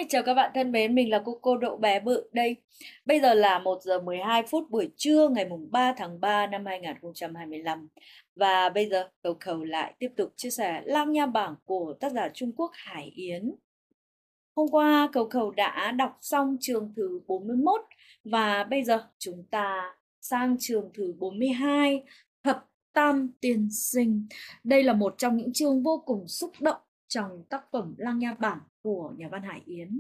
Hi, chào các bạn thân mến, mình là cô Đậu bé bự đây. Bây giờ là 1 giờ 12 phút buổi trưa ngày mùng 3 tháng 3 năm 2025. Và bây giờ Cầu Cầu lại tiếp tục chia sẻ Lang Nha Bảng của tác giả Trung Quốc Hải Yến. Hôm qua Cầu Cầu đã đọc xong chương thứ 41 và bây giờ chúng ta sang chương thứ 42, Thập Tam Tiên Sinh. Đây là một trong những chương vô cùng xúc động trong tác phẩm Lang Nha Bảng của nhà văn Hải Yến.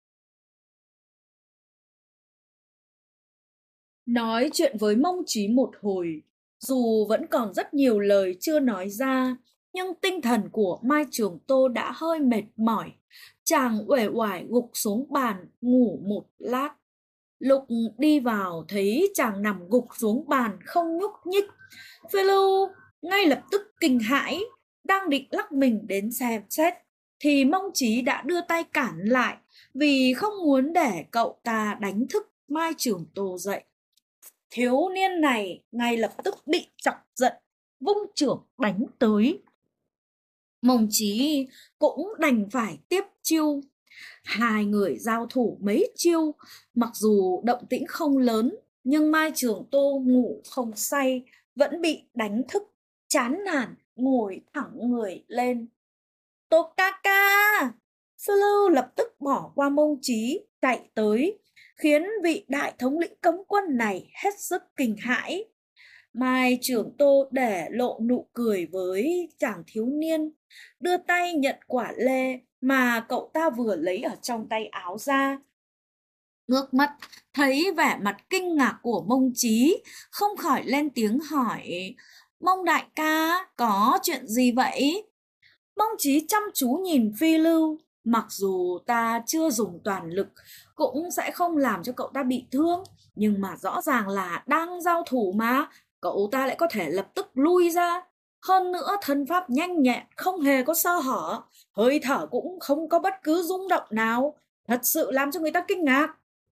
Nói chuyện với Mông Chí một hồi, dù vẫn còn rất nhiều lời chưa nói ra, nhưng tinh thần của Mai Trường Tô đã hơi mệt mỏi. Chàng uể oải gục xuống bàn ngủ một lát. Lục đi vào thấy chàng nằm gục xuống bàn không nhúc nhích. Phiêu Lưu ngay lập tức kinh hãi, đang định lắc mình đến xem xét thì Mông Chí đã đưa tay cản lại vì không muốn để cậu ta đánh thức Mai Trường Tô dậy. Thiếu niên này ngay lập tức bị chọc giận, vung chưởng đánh tới. Mông Chí cũng đành phải tiếp chiêu. Hai người giao thủ mấy chiêu, mặc dù động tĩnh không lớn, nhưng Mai Trường Tô ngủ không say, vẫn bị đánh thức, chán nản ngồi thẳng người lên. Tô ca ca! Sư Lưu lập tức bỏ qua Mông Chí, chạy tới, khiến vị đại thống lĩnh cấm quân này hết sức kinh hãi. Mai Trường Tô để lộ nụ cười với chàng thiếu niên, đưa tay nhận quả lê mà cậu ta vừa lấy ở trong tay áo ra. Ngước mắt, thấy vẻ mặt kinh ngạc của Mông Chí, không khỏi lên tiếng hỏi, Mông đại ca, có chuyện gì vậy? Mông Chí chăm chú nhìn Phi Lưu, mặc dù ta chưa dùng toàn lực, cũng sẽ không làm cho cậu ta bị thương, nhưng mà rõ ràng là đang giao thủ mà, cậu ta lại có thể lập tức lui ra. Hơn nữa thân pháp nhanh nhẹn, không hề có sơ hở, hơi thở cũng không có bất cứ rung động nào, thật sự làm cho người ta kinh ngạc.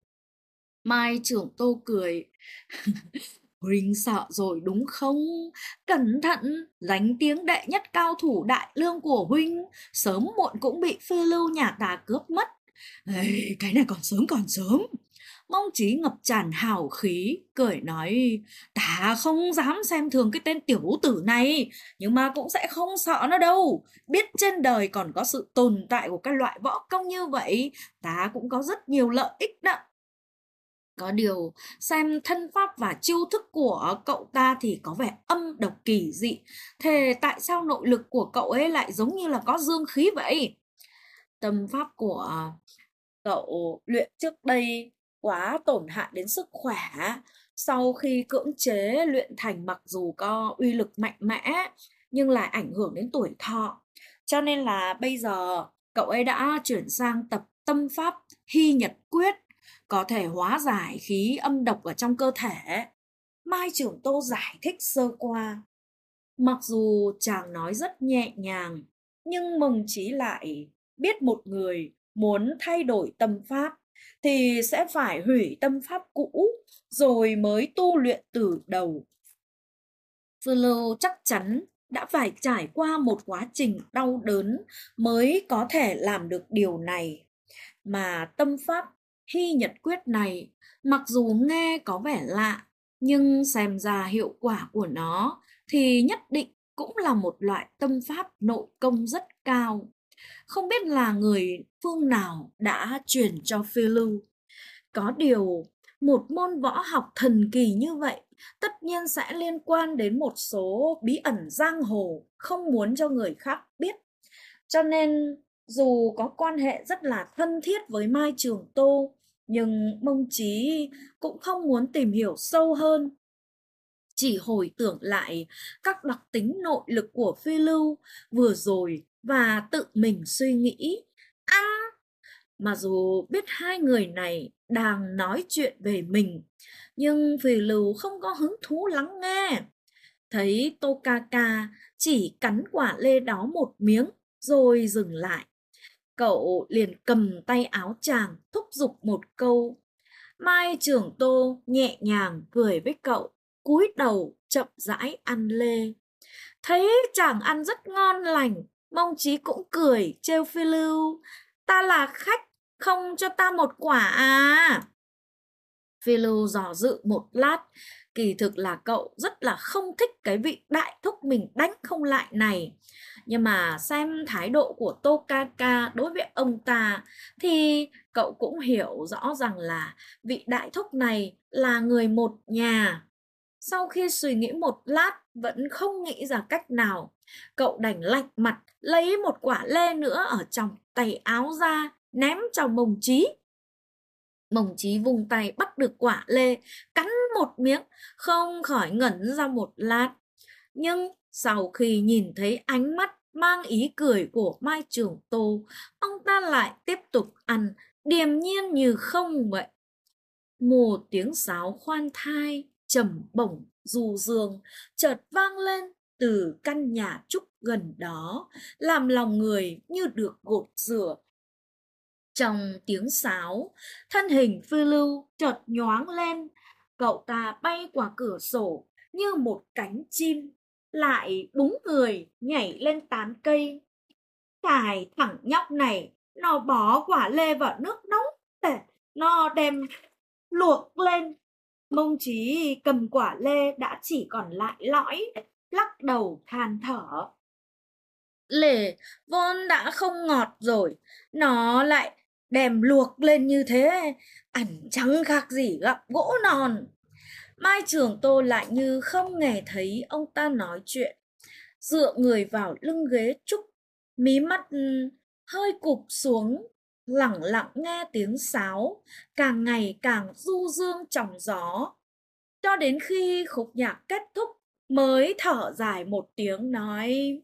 Mai Trưởng Tô cười. Huynh sợ rồi đúng không? Cẩn thận, danh tiếng đệ nhất cao thủ đại lương của Huynh, sớm muộn cũng bị Phi Lưu nhà ta cướp mất. Ê, cái này còn sớm. Mông Chí ngập tràn hào khí, cười nói, ta không dám xem thường cái tên tiểu tử này, nhưng mà cũng sẽ không sợ nó đâu. Biết trên đời còn có sự tồn tại của cái loại võ công như vậy, ta cũng có rất nhiều lợi ích đó. Có điều, xem thân pháp và chiêu thức của cậu ta thì có vẻ âm độc kỳ dị. Thế tại sao nội lực của cậu ấy lại giống như là có dương khí vậy? Tâm pháp của cậu luyện trước đây quá tổn hại đến sức khỏe. Sau khi cưỡng chế luyện thành mặc dù có uy lực mạnh mẽ, nhưng lại ảnh hưởng đến tuổi thọ. Cho nên là bây giờ cậu ấy đã chuyển sang tập tâm pháp Hy Nhật Quyết, có thể hóa giải khí âm độc ở trong cơ thể. Mai Trưởng Tô giải thích sơ qua. Mặc dù chàng nói rất nhẹ nhàng, nhưng Mông Chí lại biết một người muốn thay đổi tâm pháp thì sẽ phải hủy tâm pháp cũ rồi mới tu luyện từ đầu. Sư Lưu chắc chắn đã phải trải qua một quá trình đau đớn mới có thể làm được điều này. Mà tâm pháp Hy Nhật Quyết này, mặc dù nghe có vẻ lạ, nhưng xem ra hiệu quả của nó thì nhất định cũng là một loại tâm pháp nội công rất cao. Không biết là người phương nào đã truyền cho Phi Lưu. Có điều, một môn võ học thần kỳ như vậy tất nhiên sẽ liên quan đến một số bí ẩn giang hồ không muốn cho người khác biết. Cho nên dù có quan hệ rất là thân thiết với Mai Trường Tô, nhưng Mông Chí cũng không muốn tìm hiểu sâu hơn. Chỉ hồi tưởng lại các đặc tính nội lực của Phi Lưu vừa rồi và tự mình suy nghĩ. Mà dù biết hai người này đang nói chuyện về mình, nhưng Phi Lưu không có hứng thú lắng nghe. Thấy Tô Ca Ca chỉ cắn quả lê đó một miếng rồi dừng lại. Cậu liền cầm tay áo chàng thúc giục một câu. Mai Trường Tô nhẹ nhàng cười với cậu, cúi đầu chậm rãi ăn lê. Thấy chàng ăn rất ngon lành, Mông Chí cũng cười trêu Phi Lưu. Ta là khách, không cho ta một quả à? Philu dò dự một lát, kỳ thực là cậu rất là không thích cái vị đại thúc mình đánh không lại này. Nhưng mà xem thái độ của Tokaka đối với ông ta thì cậu cũng hiểu rõ rằng là vị đại thúc này là người một nhà. Sau khi suy nghĩ một lát vẫn không nghĩ ra cách nào, cậu đành lạnh mặt lấy một quả lê nữa ở trong tay áo ra ném cho Mông Chí. Mông Chí vung tay bắt được quả lê, cắn một miếng, không khỏi ngẩn ra một lát. Nhưng sau khi nhìn thấy ánh mắt mang ý cười của Mai Trường Tô, ông ta lại tiếp tục ăn, điềm nhiên như không vậy. Một tiếng sáo khoan thai, trầm bổng, du dương, chợt vang lên từ căn nhà trúc gần đó, làm lòng người như được gột rửa. Trong tiếng sáo, thân hình phiêu lưu chợt nhoáng lên, cậu ta bay qua cửa sổ như một cánh chim, lại búng người nhảy lên tán cây. Cái thằng nhóc này, nó bỏ quả lê vào nước nóng để nó đem luộc lên. Mông Chí cầm quả lê đã chỉ còn lại lõi, lắc đầu than thở. Lê vốn đã không ngọt rồi, nó lại đem luộc lên như thế, ăn chẳng khác gì gặm gỗ non. Mai Trường Tô lại như không nghe thấy ông ta nói chuyện, dựa người vào lưng ghế trúc, mí mắt hơi cụp xuống, lẳng lặng nghe tiếng sáo càng ngày càng du dương trong gió, cho đến khi khúc nhạc kết thúc mới thở dài một tiếng nói: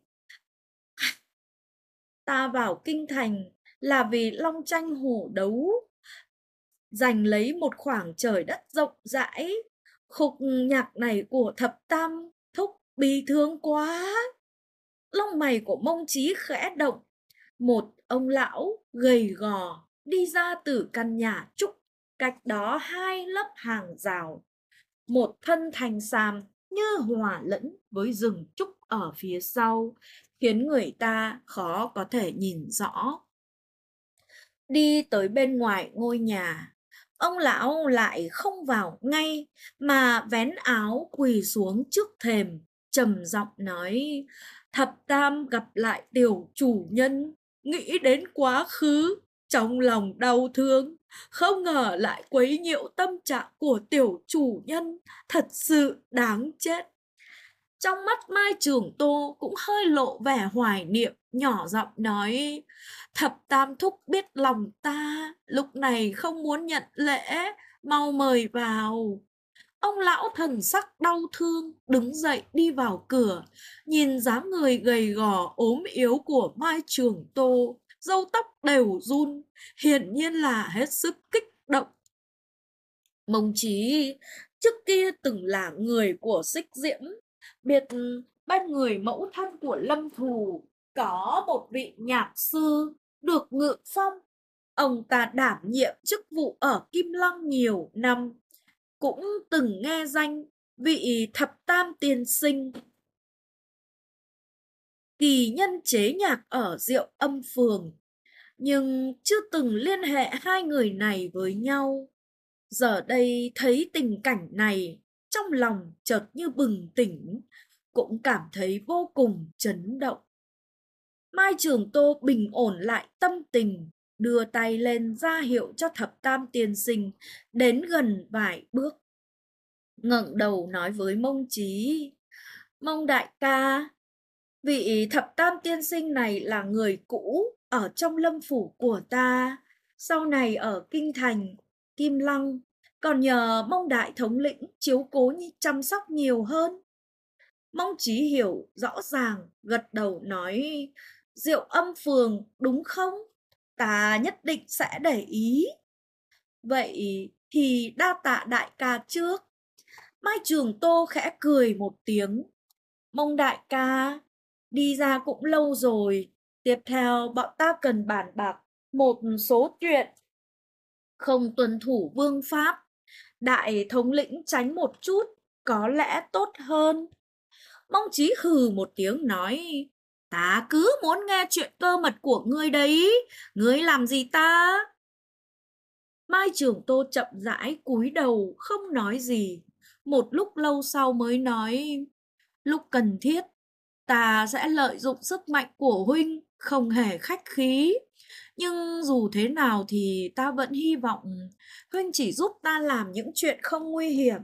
ta vào kinh thành là vì long tranh hổ đấu, giành lấy một khoảng trời đất rộng rãi. Khúc nhạc này của thập tam thúc bi thương quá. Lông mày của Mông Chí khẽ động. Một ông lão gầy gò đi ra từ căn nhà trúc cách đó 2 lớp hàng rào. Một thân thành xàm như hòa lẫn với rừng trúc ở phía sau, khiến người ta khó có thể nhìn rõ. Đi tới bên ngoài ngôi nhà, ông lão lại không vào ngay mà vén áo quỳ xuống trước thềm, trầm giọng nói: thập tam gặp lại tiểu chủ nhân, nghĩ đến quá khứ, trong lòng đau thương, không ngờ lại quấy nhiễu tâm trạng của tiểu chủ nhân, thật sự đáng chết. Trong mắt Mai Trường Tô cũng hơi lộ vẻ hoài niệm, nhỏ giọng nói: thập tam thúc biết lòng ta, lúc này không muốn nhận lễ, mau mời vào. Ông lão thần sắc đau thương, đứng dậy đi vào cửa, nhìn dáng người gầy gò ốm yếu của Mai Trường Tô, râu tóc đều run, hiển nhiên là hết sức kích động. Mông Chí trước kia từng là người của Xích Diễm, biết bên người mẫu thân của Lâm Thù có một vị nhạc sư được ngự phong. Ông ta đảm nhiệm chức vụ ở Kim Lăng nhiều năm, cũng từng nghe danh vị thập tam tiên sinh, kỳ nhân chế nhạc ở Diệu Âm Phường, nhưng chưa từng liên hệ hai người này với nhau. Giờ đây thấy tình cảnh này, trong lòng chợt như bừng tỉnh, cũng cảm thấy vô cùng chấn động. Mai Trường Tô bình ổn lại tâm tình, đưa tay lên ra hiệu cho thập tam tiên sinh đến gần vài bước, ngẩng đầu nói với Mông Chí: Mông đại ca, vị thập tam tiên sinh này là người cũ ở trong lâm phủ của ta, sau này ở kinh thành Kim Lăng còn nhờ Mông đại thống lĩnh chiếu cố chăm sóc nhiều hơn. Mông Chí hiểu rõ ràng, gật đầu nói: Diệu Âm Phường đúng không? Ta nhất định sẽ để ý. Vậy thì đa tạ đại ca trước. Mai Trường Tô khẽ cười một tiếng. Mông đại ca, đi ra cũng lâu rồi. Tiếp theo bọn ta cần bàn bạc một số chuyện. Không tuân thủ vương pháp, đại thống lĩnh tránh một chút có lẽ tốt hơn. Mông Chí hừ một tiếng nói: ta cứ muốn nghe chuyện cơ mật của ngươi đấy, ngươi làm gì ta? Mai Trường Tô chậm rãi cúi đầu không nói gì. Một lúc lâu sau mới nói, lúc cần thiết, ta sẽ lợi dụng sức mạnh của huynh, không hề khách khí. Nhưng dù thế nào thì ta vẫn hy vọng huynh chỉ giúp ta làm những chuyện không nguy hiểm.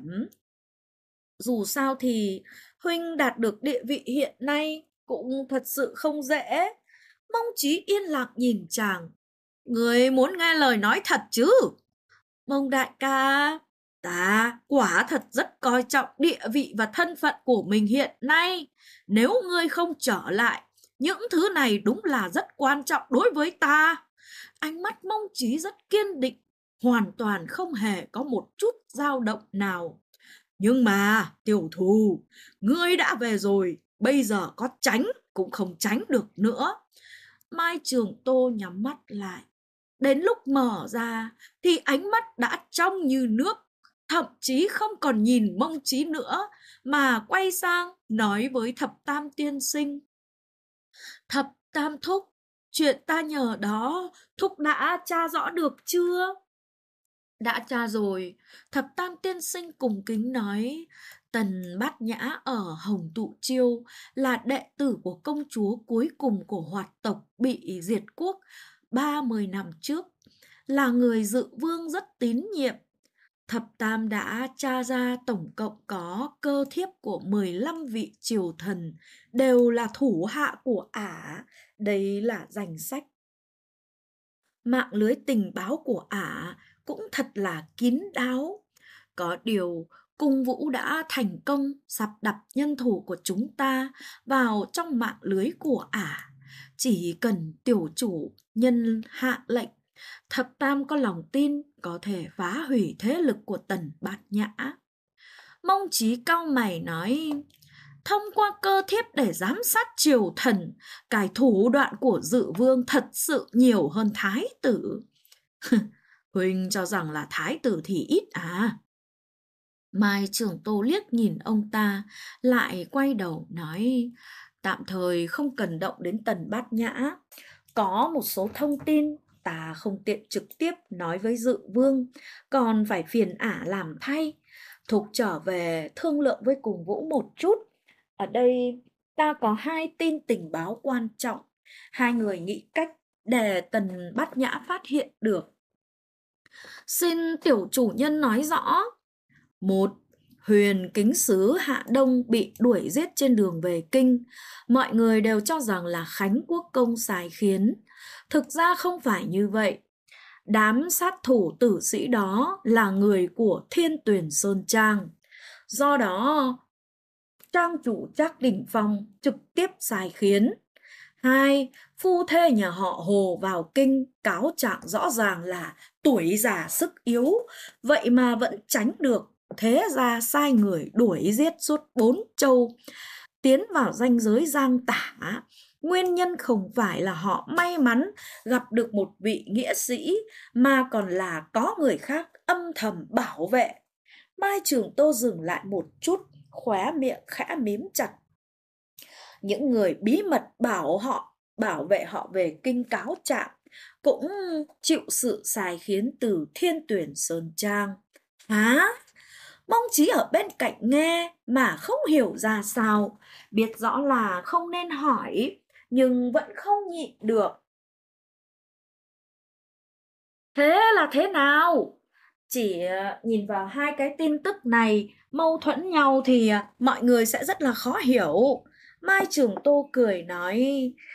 Dù sao thì huynh đạt được địa vị hiện nay cũng thật sự không dễ. Mông Chí yên lặng nhìn chàng. Người muốn nghe lời nói thật chứ? Mông đại ca, ta quả thật rất coi trọng địa vị và thân phận của mình hiện nay. Nếu ngươi không trở lại, những thứ này đúng là rất quan trọng đối với ta. Ánh mắt Mông Chí rất kiên định, hoàn toàn không hề có một chút dao động nào. Nhưng mà, tiểu thù, ngươi đã về rồi, bây giờ có tránh cũng không tránh được nữa. Mai Trường Tô nhắm mắt lại. Đến lúc mở ra thì ánh mắt đã trong như nước, thậm chí không còn nhìn Mông Chí nữa mà quay sang nói với Thập Tam tiên sinh. Thập Tam thúc, chuyện ta nhờ đó, thúc đã tra rõ được chưa? Đã tra rồi. Thập Tam tiên sinh cùng kính nói, Tần Bát Nhã ở Hồng Tụ Chiêu là đệ tử của công chúa cuối cùng của Hoạt tộc bị diệt quốc 30 năm trước, là người dự vương rất tín nhiệm. Thập Tam đã tra ra tổng cộng có cơ thiếp của 15 vị triều thần, đều là thủ hạ của ả. Đây là danh sách. Mạng lưới tình báo của ả cũng thật là kín đáo. Có điều, cung vũ đã thành công sắp đặt nhân thủ của chúng ta vào trong mạng lưới của ả. Chỉ cần tiểu chủ nhân hạ lệnh, Thập Tam có lòng tin có thể phá hủy thế lực của Tần Bát Nhã. Mông Chí cau mày nói, thông qua cơ thiếp để giám sát triều thần, cái thủ đoạn của dự vương thật sự nhiều hơn thái tử. Huynh cho rằng là thái tử thì ít à? Mai Trường Tô liếc nhìn ông ta, lại quay đầu nói, tạm thời không cần động đến Tần Bát Nhã. Có một số thông tin ta không tiện trực tiếp nói với dự vương, còn phải phiền ả làm thay. Thục trở về thương lượng với cùng Vũ một chút. Ở đây ta có 2 tin tình báo quan trọng. 2 người nghĩ cách để Tần Bát Nhã phát hiện được. Xin tiểu chủ nhân nói rõ. 1. Huyền kính sứ Hạ Đông bị đuổi giết trên đường về kinh. Mọi người đều cho rằng là Khánh Quốc công sai khiến. Thực ra không phải như vậy. Đám sát thủ tử sĩ đó là người của Thiên Tuyển Sơn Trang. Do đó, trang chủ Trác Đình Phong trực tiếp sai khiến. 2. Phu thê nhà họ Hồ vào kinh cáo trạng rõ ràng là tuổi già sức yếu, vậy mà vẫn tránh được. Thế ra sai người đuổi giết suốt 4 châu, tiến vào ranh giới Giang Tả. Nguyên nhân không phải là họ may mắn gặp được một vị nghĩa sĩ, mà còn là có người khác âm thầm bảo vệ. Mai Trường Tô dừng lại một chút, khóe miệng khẽ mím chặt. Những người bí mật bảo vệ họ về kinh cáo trạng cũng chịu sự sai khiến từ Thiên Tuyển Sơn Trang. Hả? Mông Chí ở bên cạnh nghe mà không hiểu ra sao, biết rõ là không nên hỏi nhưng vẫn không nhịn được. Thế là thế nào? Chỉ nhìn vào 2 cái tin tức này mâu thuẫn nhau thì mọi người sẽ rất là khó hiểu. Mai Trường Tô cười nói,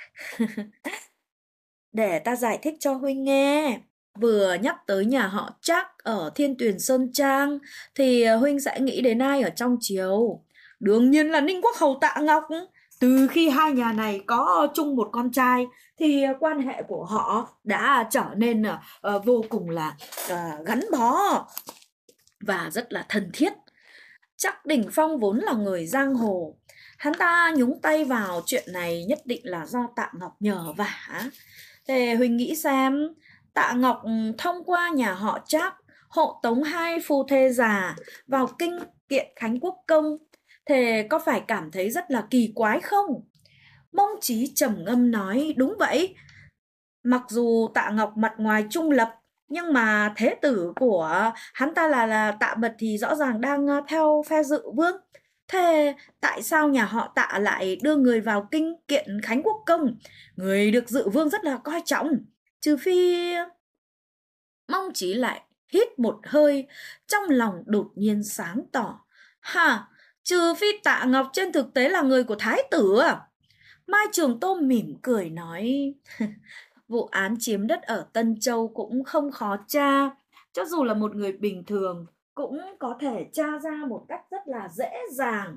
để ta giải thích cho huynh nghe. Vừa nhắc tới nhà họ Trác ở Thiên Tuyển Sơn Trang thì huynh sẽ nghĩ đến ai ở trong triều? Đương nhiên là Ninh Quốc Hầu Tạ Ngọc. Từ khi 2 nhà này có chung một con trai thì quan hệ của họ đã trở nên vô cùng là gắn bó và rất là thân thiết. Trác Đình Phong vốn là người giang hồ, hắn ta nhúng tay vào chuyện này nhất định là do Tạ Ngọc nhờ vả. Thế huynh nghĩ xem, Tạ Ngọc thông qua nhà họ Trác hộ tống 2 phu thê già vào kinh kiện Khánh Quốc công, thế có phải cảm thấy rất là kỳ quái không? Mông Chí trầm ngâm nói, đúng vậy. Mặc dù Tạ Ngọc mặt ngoài trung lập Nhưng mà thế tử của hắn ta là Tạ Bật thì rõ ràng đang theo phe Dự Vương. Thế tại sao nhà họ Tạ lại đưa người vào kinh kiện Khánh Quốc công? Người được Dự Vương rất là coi trọng. Trừ phi... Mong Chí lại hít một hơi, trong lòng đột nhiên sáng tỏ. Hả? Trừ phi Tạ Ngọc trên thực tế là người của Thái tử à? Mai Trường Tô mỉm cười nói, vụ án chiếm đất ở Tân Châu cũng không khó tra. Cho dù là một người bình thường cũng có thể tra ra một cách rất là dễ dàng.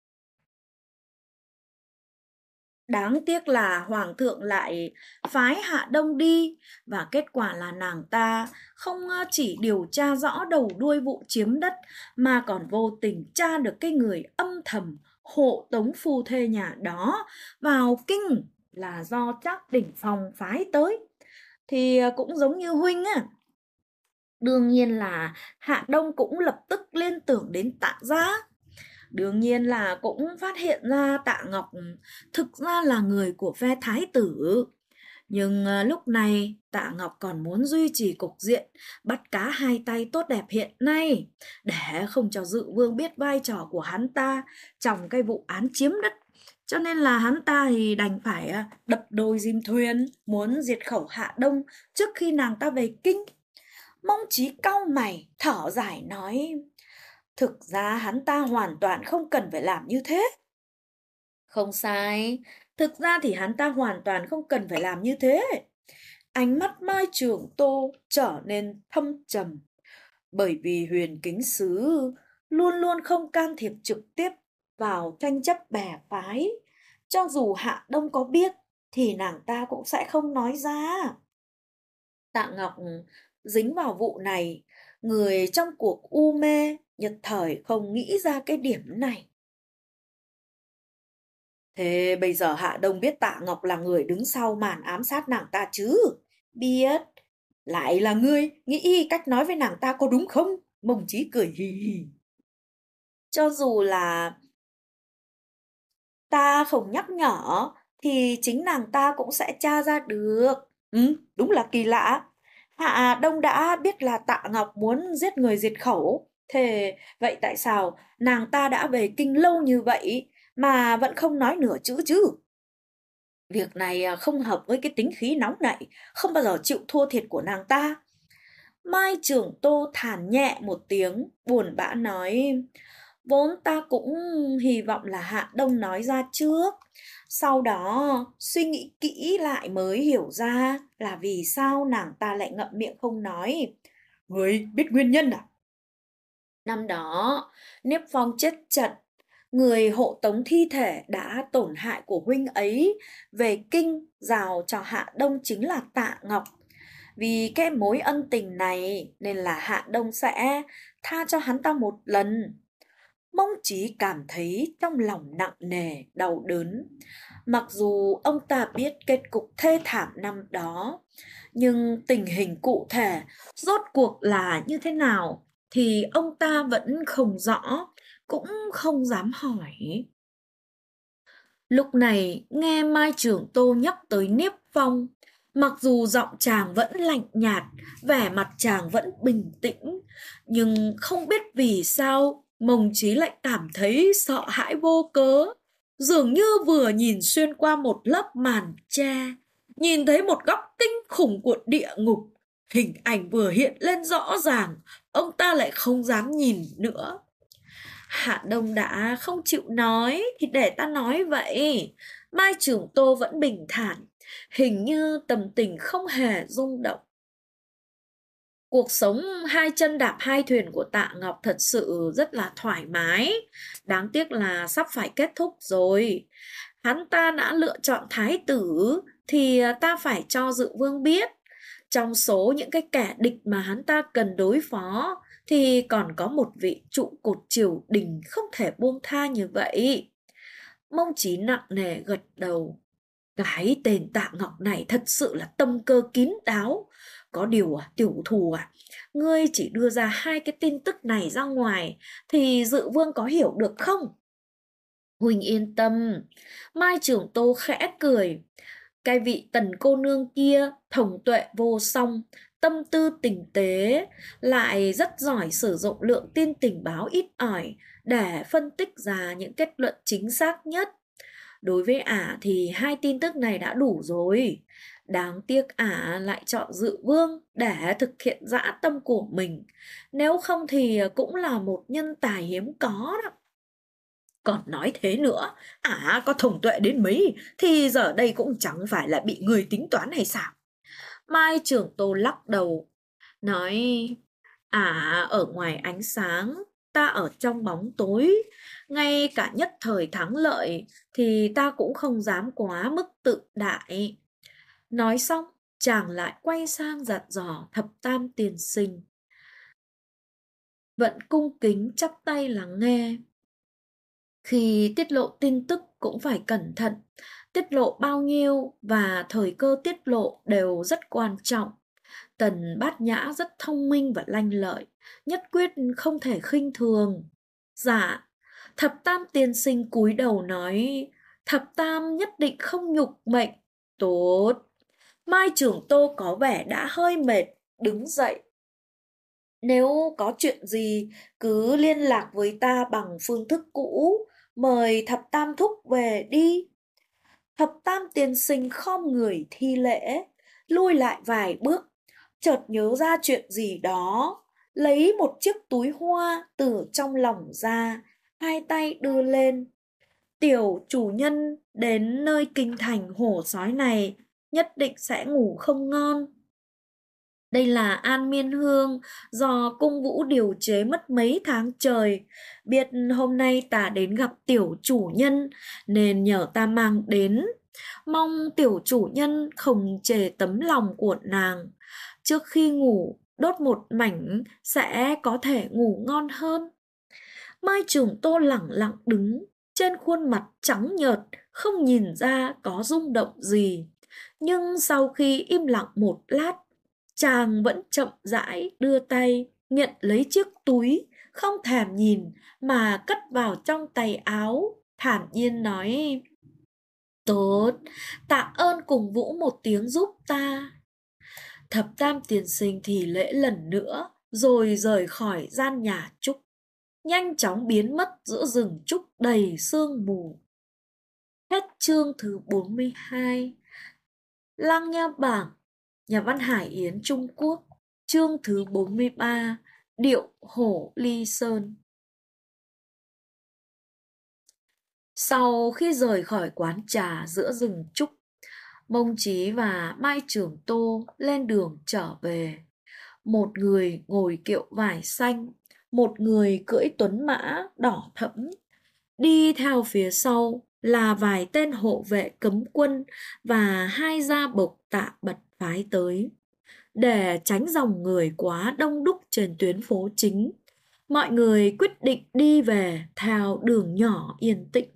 Đáng tiếc là Hoàng thượng lại phái Hạ Đông đi, và kết quả là nàng ta không chỉ điều tra rõ đầu đuôi vụ chiếm đất mà còn vô tình tra được cái người âm thầm hộ tống phu thê nhà đó vào kinh là do Trác Đỉnh Phong phái tới. Thì cũng giống như huynh á. Đương nhiên là Hạ Đông cũng lập tức liên tưởng đến Tạ Gia. Đương nhiên là cũng phát hiện ra Tạ Ngọc thực ra là người của phe Thái tử. Nhưng lúc này Tạ Ngọc còn muốn duy trì cục diện bắt cá hai tay tốt đẹp hiện nay, để không cho Dự Vương biết vai trò của hắn ta trong cái vụ án chiếm đất. Cho nên là hắn ta thì đành phải đập đôi diêm thuyền, muốn diệt khẩu Hạ Đông trước khi nàng ta về kinh. Mông Chí cau mày, thở dài nói, thực ra hắn ta hoàn toàn không cần phải làm như thế. Không sai, thực ra thì hắn ta hoàn toàn không cần phải làm như thế. Ánh mắt Mai Trường Tô trở nên thâm trầm, bởi vì Huyền Kính Sứ luôn luôn không can thiệp trực tiếp vào tranh chấp bè phái. Cho dù Hạ Đông có biết thì nàng ta cũng sẽ không nói ra. Tạ Ngọc dính vào vụ này, người trong cuộc u mê nhất thời không nghĩ ra cái điểm này. Thế bây giờ Hạ Đông biết Tạ Ngọc là người đứng sau màn ám sát nàng ta chứ? Biết. Lại là ngươi nghĩ cách nói với nàng ta có đúng không? Mông Chí cười hì hì. Cho dù là ta không nhắc nhở thì chính nàng ta cũng sẽ tra ra được. Đúng là kỳ lạ. Hạ Đông đã biết là Tạ Ngọc muốn giết người diệt khẩu. Thế vậy tại sao nàng ta đã về kinh lâu như vậy mà vẫn không nói nửa chữ chứ? Việc này không hợp với cái tính khí nóng nảy, không bao giờ chịu thua thiệt của nàng ta. Mai Trường Tô thản nhẹ một tiếng, buồn bã nói, vốn ta cũng hy vọng là Hạ Đông nói ra trước. Sau đó suy nghĩ kỹ lại mới hiểu ra là vì sao nàng ta lại ngậm miệng không nói. Người biết nguyên nhân à? Năm đó, Niếp Phong chết trận, người hộ tống thi thể đã tổn hại của huynh ấy về kinh giao cho Hạ Đông chính là Tạ Ngọc. Vì cái mối ân tình này nên là Hạ Đông sẽ tha cho hắn ta một lần. Mông Chí cảm thấy trong lòng nặng nề, đau đớn. Mặc dù ông ta biết kết cục thê thảm năm đó, nhưng tình hình cụ thể rốt cuộc là như thế nào thì ông ta vẫn không rõ, cũng không dám hỏi. Lúc này nghe Mai Trường Tô nhắc tới Niếp Phong, mặc dù giọng chàng vẫn lạnh nhạt, vẻ mặt chàng vẫn bình tĩnh, nhưng không biết vì sao Mông Chí lại cảm thấy sợ hãi vô cớ, dường như vừa nhìn xuyên qua một lớp màn che, nhìn thấy một góc kinh khủng của địa ngục. Hình ảnh vừa hiện lên rõ ràng, ông ta lại không dám nhìn nữa. Hạ Đông đã không chịu nói thì để ta nói vậy. Mai Trường Tô vẫn bình thản, hình như tâm tình không hề rung động. Cuộc sống hai chân đạp hai thuyền của Tạ Ngọc thật sự rất là thoải mái. Đáng tiếc là sắp phải kết thúc rồi. Hắn ta đã lựa chọn thái tử thì ta phải cho Dự Vương biết. Trong số những cái kẻ địch mà hắn ta cần đối phó thì còn có một vị trụ cột triều đình không thể buông tha như vậy. Mông Chí nặng nề gật đầu. Cái tên Tạ Ngọc này thật sự là tâm cơ kín đáo. Có điều tiểu thù ngươi chỉ đưa ra hai cái tin tức này ra ngoài thì Dự Vương có hiểu được không? Huynh yên tâm. Mai Trường Tô khẽ cười. Cái vị Tần cô nương kia thông tuệ vô song, tâm tư tinh tế, lại rất giỏi sử dụng lượng tin tình báo ít ỏi để phân tích ra những kết luận chính xác nhất. Đối với ả thì hai tin tức này đã đủ rồi. Đáng tiếc ả lại chọn Dự Vương để thực hiện dã tâm của mình. Nếu không thì cũng là một nhân tài hiếm có đó. Còn nói thế nữa, ả có thông tuệ đến mấy thì giờ đây cũng chẳng phải là bị người tính toán hay sao? Mai Trường Tô lắc đầu, nói: ả ở ngoài ánh sáng, ta ở trong bóng tối. Ngay cả nhất thời thắng lợi thì ta cũng không dám quá mức tự đại. Nói xong, chàng lại quay sang dặn dò Thập Tam tiên sinh. Vẫn cung kính chắp tay lắng nghe. Khi tiết lộ tin tức cũng phải cẩn thận, tiết lộ bao nhiêu và thời cơ tiết lộ đều rất quan trọng. Tần Bát Nhã rất thông minh và lanh lợi, nhất quyết không thể khinh thường. Dạ, Thập Tam tiên sinh cúi đầu nói: Thập Tam nhất định không nhục mệnh. Tốt. Mai Trường Tô có vẻ đã hơi mệt, đứng dậy. Nếu có chuyện gì, cứ liên lạc với ta bằng phương thức cũ, mời Thập Tam thúc về đi. Thập Tam tiên sinh khom người thi lễ, lui lại vài bước, chợt nhớ ra chuyện gì đó, lấy một chiếc túi hoa từ trong lòng ra, hai tay đưa lên. Tiểu chủ nhân đến nơi kinh thành hổ sói này nhất định sẽ ngủ không ngon. Đây là an miên hương do cung vũ điều chế mất mấy tháng trời. Biết hôm nay ta đến gặp tiểu chủ nhân nên nhờ ta mang đến. Mong tiểu chủ nhân không chê tấm lòng của nàng. Trước khi ngủ, đốt một mảnh sẽ có thể ngủ ngon hơn. Mai Trường Tô lẳng lặng đứng, trên khuôn mặt trắng nhợt, không nhìn ra có rung động gì. Nhưng sau khi im lặng một lát, chàng vẫn chậm rãi đưa tay, nhận lấy chiếc túi, không thèm nhìn mà cất vào trong tay áo, thản nhiên nói: Tốt, tạ ơn cùng Vũ một tiếng giúp ta. Thập Tam tiên sinh thì lễ lần nữa, rồi rời khỏi gian nhà trúc, nhanh chóng biến mất giữa rừng trúc đầy sương mù. Hết chương thứ 42. Lăng Nha Bảng, nhà văn Hải Yến Trung Quốc. Chương thứ 43. Điệu hổ ly sơn. Sau khi rời khỏi quán trà giữa rừng trúc, Mông Chí và Mai Trường Tô lên đường trở về. Một người ngồi kiệu vải xanh, một người cưỡi tuấn mã đỏ thẫm. Đi theo phía sau là vài tên hộ vệ cấm quân và hai gia bộc Tạ Bật phái tới. Để tránh dòng người quá đông đúc trên tuyến phố chính, mọi người quyết định đi về theo đường nhỏ yên tĩnh.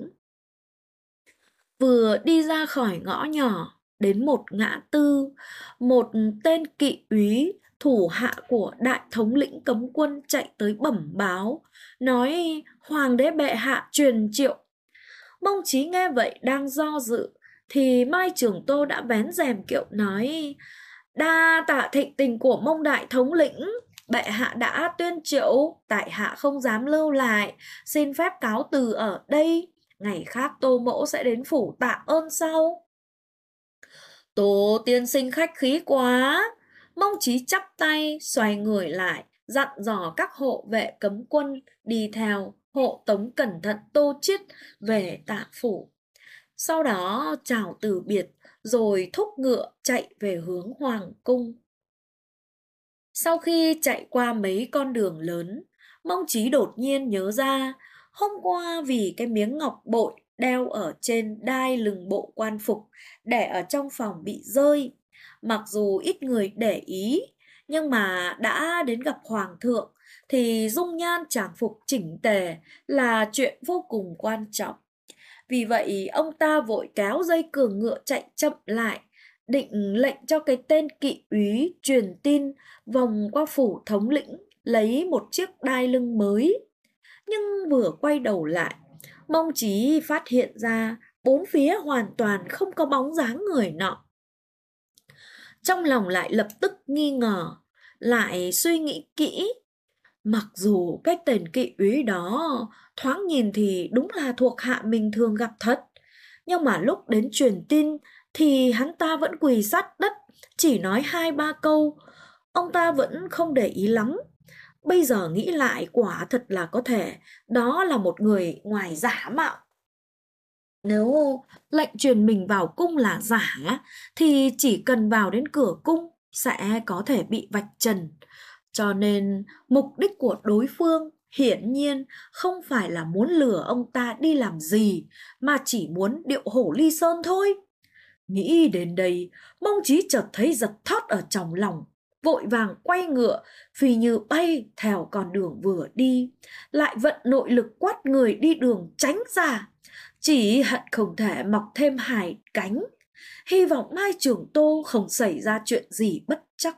Vừa đi ra khỏi ngõ nhỏ, đến một ngã tư, một tên kỵ úy thủ hạ của đại thống lĩnh cấm quân chạy tới bẩm báo, nói Hoàng đế bệ hạ truyền triệu. Mông Chí nghe vậy đang do dự, thì Mai Trường Tô đã vén rèm kiệu nói: Đa tạ thịnh tình của Mông đại thống lĩnh, bệ hạ đã tuyên triệu, tại hạ không dám lưu lại, xin phép cáo từ ở đây. Ngày khác Tô mẫu sẽ đến phủ tạ ơn sau. Tô tiên sinh khách khí quá. Mông Chí chắp tay, xoay người lại, dặn dò các hộ vệ cấm quân đi theo, hộ tống cẩn thận Tô Chiết về Tạ phủ. Sau đó chào từ biệt, rồi thúc ngựa chạy về hướng Hoàng cung. Sau khi chạy qua mấy con đường lớn, Mông Chí đột nhiên nhớ ra, hôm qua vì cái miếng ngọc bội đeo ở trên đai lưng bộ quan phục để ở trong phòng bị rơi. Mặc dù ít người để ý, nhưng mà đã đến gặp Hoàng thượng thì dung nhan trang phục chỉnh tề là chuyện vô cùng quan trọng. Vì vậy ông ta vội kéo dây cương ngựa chạy chậm lại, định lệnh cho cái tên kỵ úy truyền tin vòng qua phủ thống lĩnh lấy một chiếc đai lưng mới. Nhưng vừa quay đầu lại, Mông Chí phát hiện ra bốn phía hoàn toàn không có bóng dáng người nọ. Trong lòng lại lập tức nghi ngờ, lại suy nghĩ kỹ. Mặc dù cái tên kỵ úy đó thoáng nhìn thì đúng là thuộc hạ mình thường gặp thật, nhưng mà lúc đến truyền tin thì hắn ta vẫn quỳ sát đất, chỉ nói 2-3 câu. Ông ta vẫn không để ý lắm. Bây giờ nghĩ lại quả thật là có thể đó là một người ngoài giả mạo. Nếu lệnh truyền mình vào cung là giả thì chỉ cần vào đến cửa cung sẽ có thể bị vạch trần. Cho nên mục đích của đối phương hiển nhiên không phải là muốn lừa ông ta đi làm gì, mà chỉ muốn điệu hổ ly sơn thôi. Nghĩ đến đây, Mông Chí chợt thấy giật thót ở trong lòng, vội vàng quay ngựa, phi như bay theo con đường vừa đi, lại vận nội lực quát người đi đường tránh ra. Chỉ hận không thể mọc thêm 2 cánh, hy vọng Mai Trường Tô không xảy ra chuyện gì bất trắc.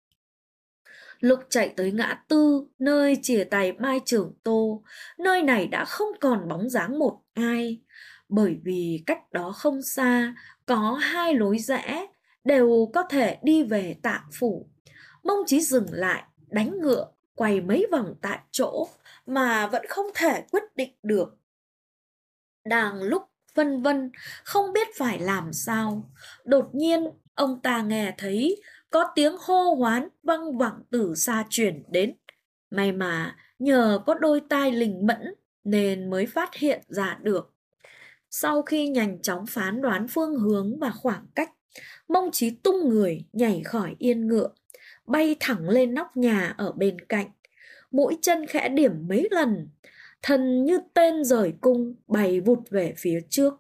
Lúc chạy tới ngã tư nơi chìa tay Mai Trường Tô, nơi này đã không còn bóng dáng một ai, bởi vì cách đó không xa có 2 lối rẽ đều có thể đi về Tạng Phủ. Mông Chí dừng lại, đánh ngựa, quay mấy vòng tại chỗ mà vẫn không thể quyết định được. Đang lúc phân vân không biết phải làm sao, đột nhiên ông ta nghe thấy có tiếng hô hoán văng vẳng từ xa truyền đến. May mà nhờ có đôi tai linh mẫn nên mới phát hiện ra được. Sau khi nhanh chóng phán đoán phương hướng và khoảng cách, Mông Chí tung người nhảy khỏi yên ngựa, bay thẳng lên nóc nhà ở bên cạnh, mũi chân khẽ điểm mấy lần, thần như tên rời cung bay vụt về phía trước.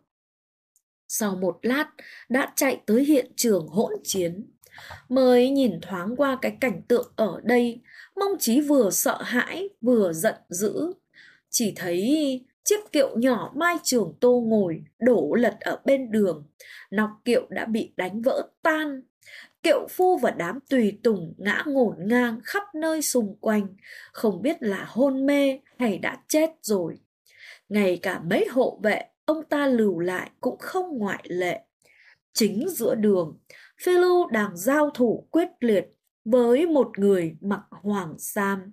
Sau một lát đã chạy tới hiện trường hỗn chiến. Mới nhìn thoáng qua cái cảnh tượng ở đây, Mông Chí vừa sợ hãi vừa giận dữ. Chỉ thấy chiếc kiệu nhỏ Mai Trường Tô ngồi đổ lật ở bên đường, nóc kiệu đã bị đánh vỡ tan. Kiệu phu và đám tùy tùng ngã ngổn ngang khắp nơi xung quanh, không biết là hôn mê hay đã chết rồi. Ngay cả mấy hộ vệ ông ta lưu lại cũng không ngoại lệ. Chính giữa đường, Phi Lưu đang giao thủ quyết liệt với một người mặc hoàng sam.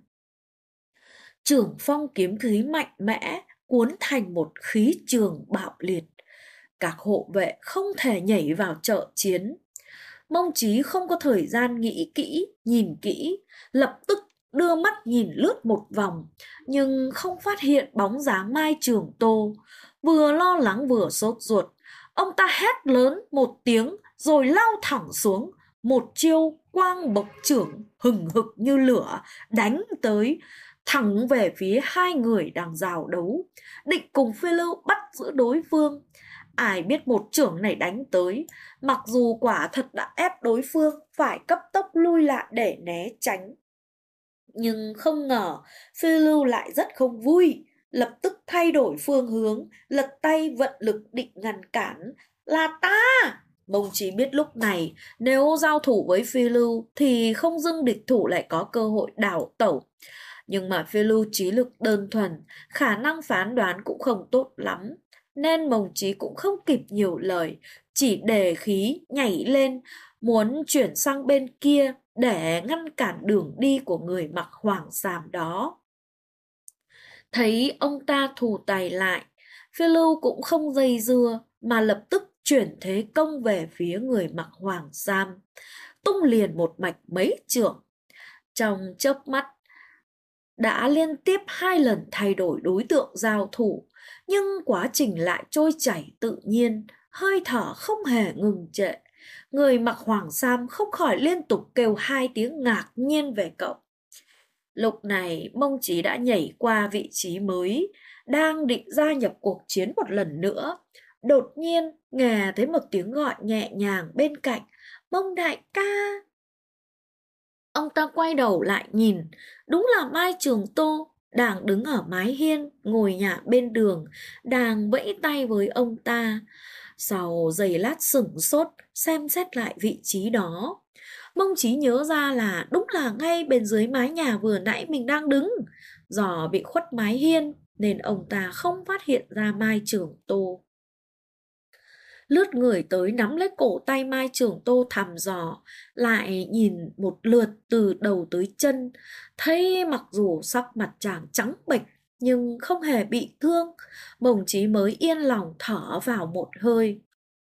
Chưởng phong kiếm khí mạnh mẽ cuốn thành một khí trường bạo liệt. Các hộ vệ không thể nhảy vào trợ chiến. Mông Chí không có thời gian nghĩ kỹ, nhìn kỹ, lập tức đưa mắt nhìn lướt một vòng, nhưng không phát hiện bóng dáng Mai Trường Tô. Vừa lo lắng vừa sốt ruột, ông ta hét lớn một tiếng rồi lao thẳng xuống, một chiêu quang bộc chưởng hừng hực như lửa đánh tới, thẳng về phía 2 người đang giao đấu, định cùng Phi Lưu bắt giữ đối phương. Ai biết một chưởng này đánh tới, mặc dù quả thật đã ép đối phương phải cấp tốc lui lại để né tránh, nhưng không ngờ Phi Lưu lại rất không vui, lập tức thay đổi phương hướng, lật tay vận lực định ngăn cản. Là ta! Mông Chí biết lúc này nếu giao thủ với Phi Lưu thì không dưng địch thủ lại có cơ hội đảo tẩu. Nhưng mà Phi Lưu trí lực đơn thuần, khả năng phán đoán cũng không tốt lắm, nên Mông Chí cũng không kịp nhiều lời, chỉ đề khí nhảy lên, muốn chuyển sang bên kia để ngăn cản đường đi của người mặc hoàng sam đó. Thấy ông ta thù tay lại, Phiêu Lưu cũng không dây dưa mà lập tức chuyển thế công về phía người mặc hoàng sam, tung liền một mạch mấy chưởng. Trong chớp mắt đã liên tiếp 2 lần thay đổi đối tượng giao thủ, nhưng quá trình lại trôi chảy tự nhiên, hơi thở không hề ngừng trệ. Người mặc hoàng sam không khỏi liên tục kêu 2 tiếng ngạc nhiên về cậu. Lúc này Mông Chí đã nhảy qua vị trí mới, đang định gia nhập cuộc chiến một lần nữa. Đột nhiên nghe thấy một tiếng gọi nhẹ nhàng bên cạnh: Mông đại ca. Ông ta quay đầu lại nhìn, đúng là Mai Trường Tô đang đứng ở mái hiên ngồi nhà bên đường, đang vẫy tay với ông ta. Sau giây lát sửng sốt xem xét lại vị trí đó, Mông Chí nhớ ra là đúng là ngay bên dưới mái nhà vừa nãy mình đang đứng. Do bị khuất mái hiên nên ông ta không phát hiện ra Mai Trường Tô. lướt người tới nắm lấy cổ tay Mai Trường Tô thăm dò, lại nhìn một lượt từ đầu tới chân, thấy mặc dù sắc mặt chàng trắng bệch nhưng không hề bị thương, bồng trí mới yên lòng thở vào một hơi.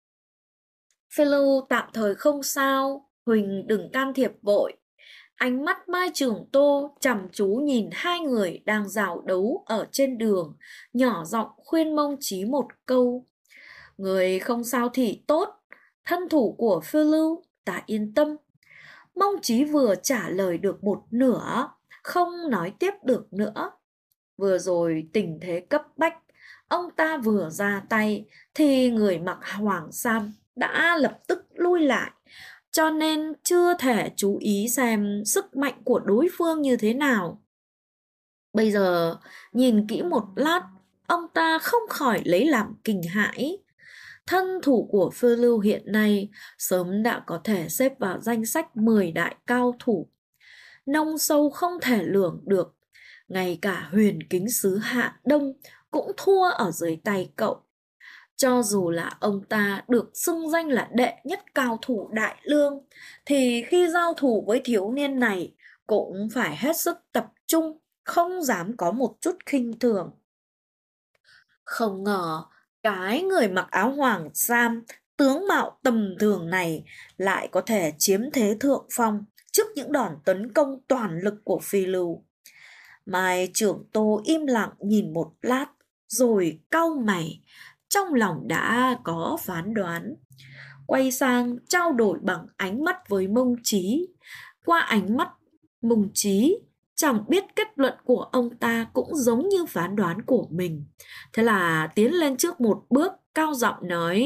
Phiêu tạm thời không sao, Huỳnh đừng can thiệp vội. Ánh mắt Mai Trường Tô chăm chú nhìn hai người đang giao đấu ở trên đường, nhỏ giọng khuyên Mông Chí một câu. Người không sao thì tốt, thân thủ của phiêu lưu, ta yên tâm. Mông Chí vừa trả lời được một nửa, không nói tiếp được nữa. Vừa rồi tình thế cấp bách, ông ta vừa ra tay thì người mặc hoàng sam đã lập tức lui lại, cho nên chưa thể chú ý xem sức mạnh của đối phương như thế nào. Bây giờ nhìn kỹ một lát, ông ta không khỏi lấy làm kinh hãi. Thân thủ của phiêu lưu hiện nay sớm đã có thể xếp vào danh sách 10 đại cao thủ. Nông sâu không thể lường được, ngay cả huyền kính sứ Hạ Đông cũng thua ở dưới tay cậu. Cho dù là ông ta được xưng danh là đệ nhất cao thủ Đại Lương, thì khi giao thủ với thiếu niên này cũng phải hết sức tập trung, không dám có một chút khinh thường. Không ngờ, cái người mặc áo hoàng sam, tướng mạo tầm thường này lại có thể chiếm thế thượng phong trước những đòn tấn công toàn lực của Phi Lưu. Mai Trưởng Tô im lặng nhìn một lát, rồi cau mày, trong lòng đã có phán đoán. Quay sang trao đổi bằng ánh mắt với Mông Chí. Qua ánh mắt Mông Chí, chẳng biết kết luận của ông ta cũng giống như phán đoán của mình. Thế là tiến lên trước một bước, cao giọng nói: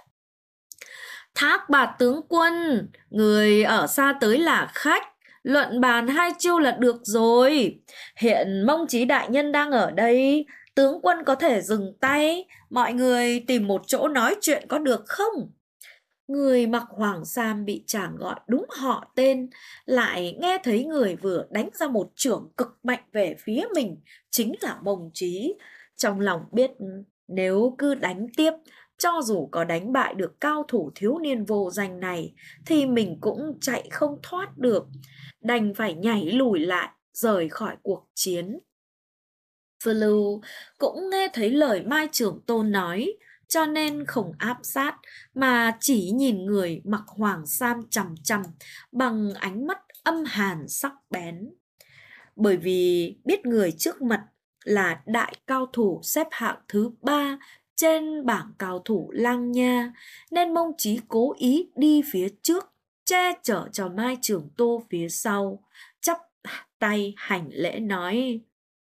Thác Bạt tướng quân, người ở xa tới là khách, luận bàn hai chiêu là được rồi. Hiện Mông Chí đại nhân đang ở đây, tướng quân có thể dừng tay, mọi người tìm một chỗ nói chuyện có được không? Người mặc hoàng sam bị chàng gọi đúng họ tên, lại nghe thấy người vừa đánh ra một chưởng cực mạnh về phía mình chính là Mông Chí. Trong lòng biết nếu cứ đánh tiếp, cho dù có đánh bại được cao thủ thiếu niên vô danh này, thì mình cũng chạy không thoát được, đành phải nhảy lùi lại, rời khỏi cuộc chiến. Phiêu Lưu cũng nghe thấy lời Mai Trường Tôn nói, cho nên không áp sát, mà chỉ nhìn người mặc hoàng sam chằm chằm bằng ánh mắt âm hàn sắc bén. Bởi vì biết người trước mặt là đại cao thủ xếp hạng thứ 3 trên bảng cao thủ Lang Nha, nên Mông Chí cố ý đi phía trước, che chở cho Mai Trường Tô phía sau, chắp tay hành lễ nói: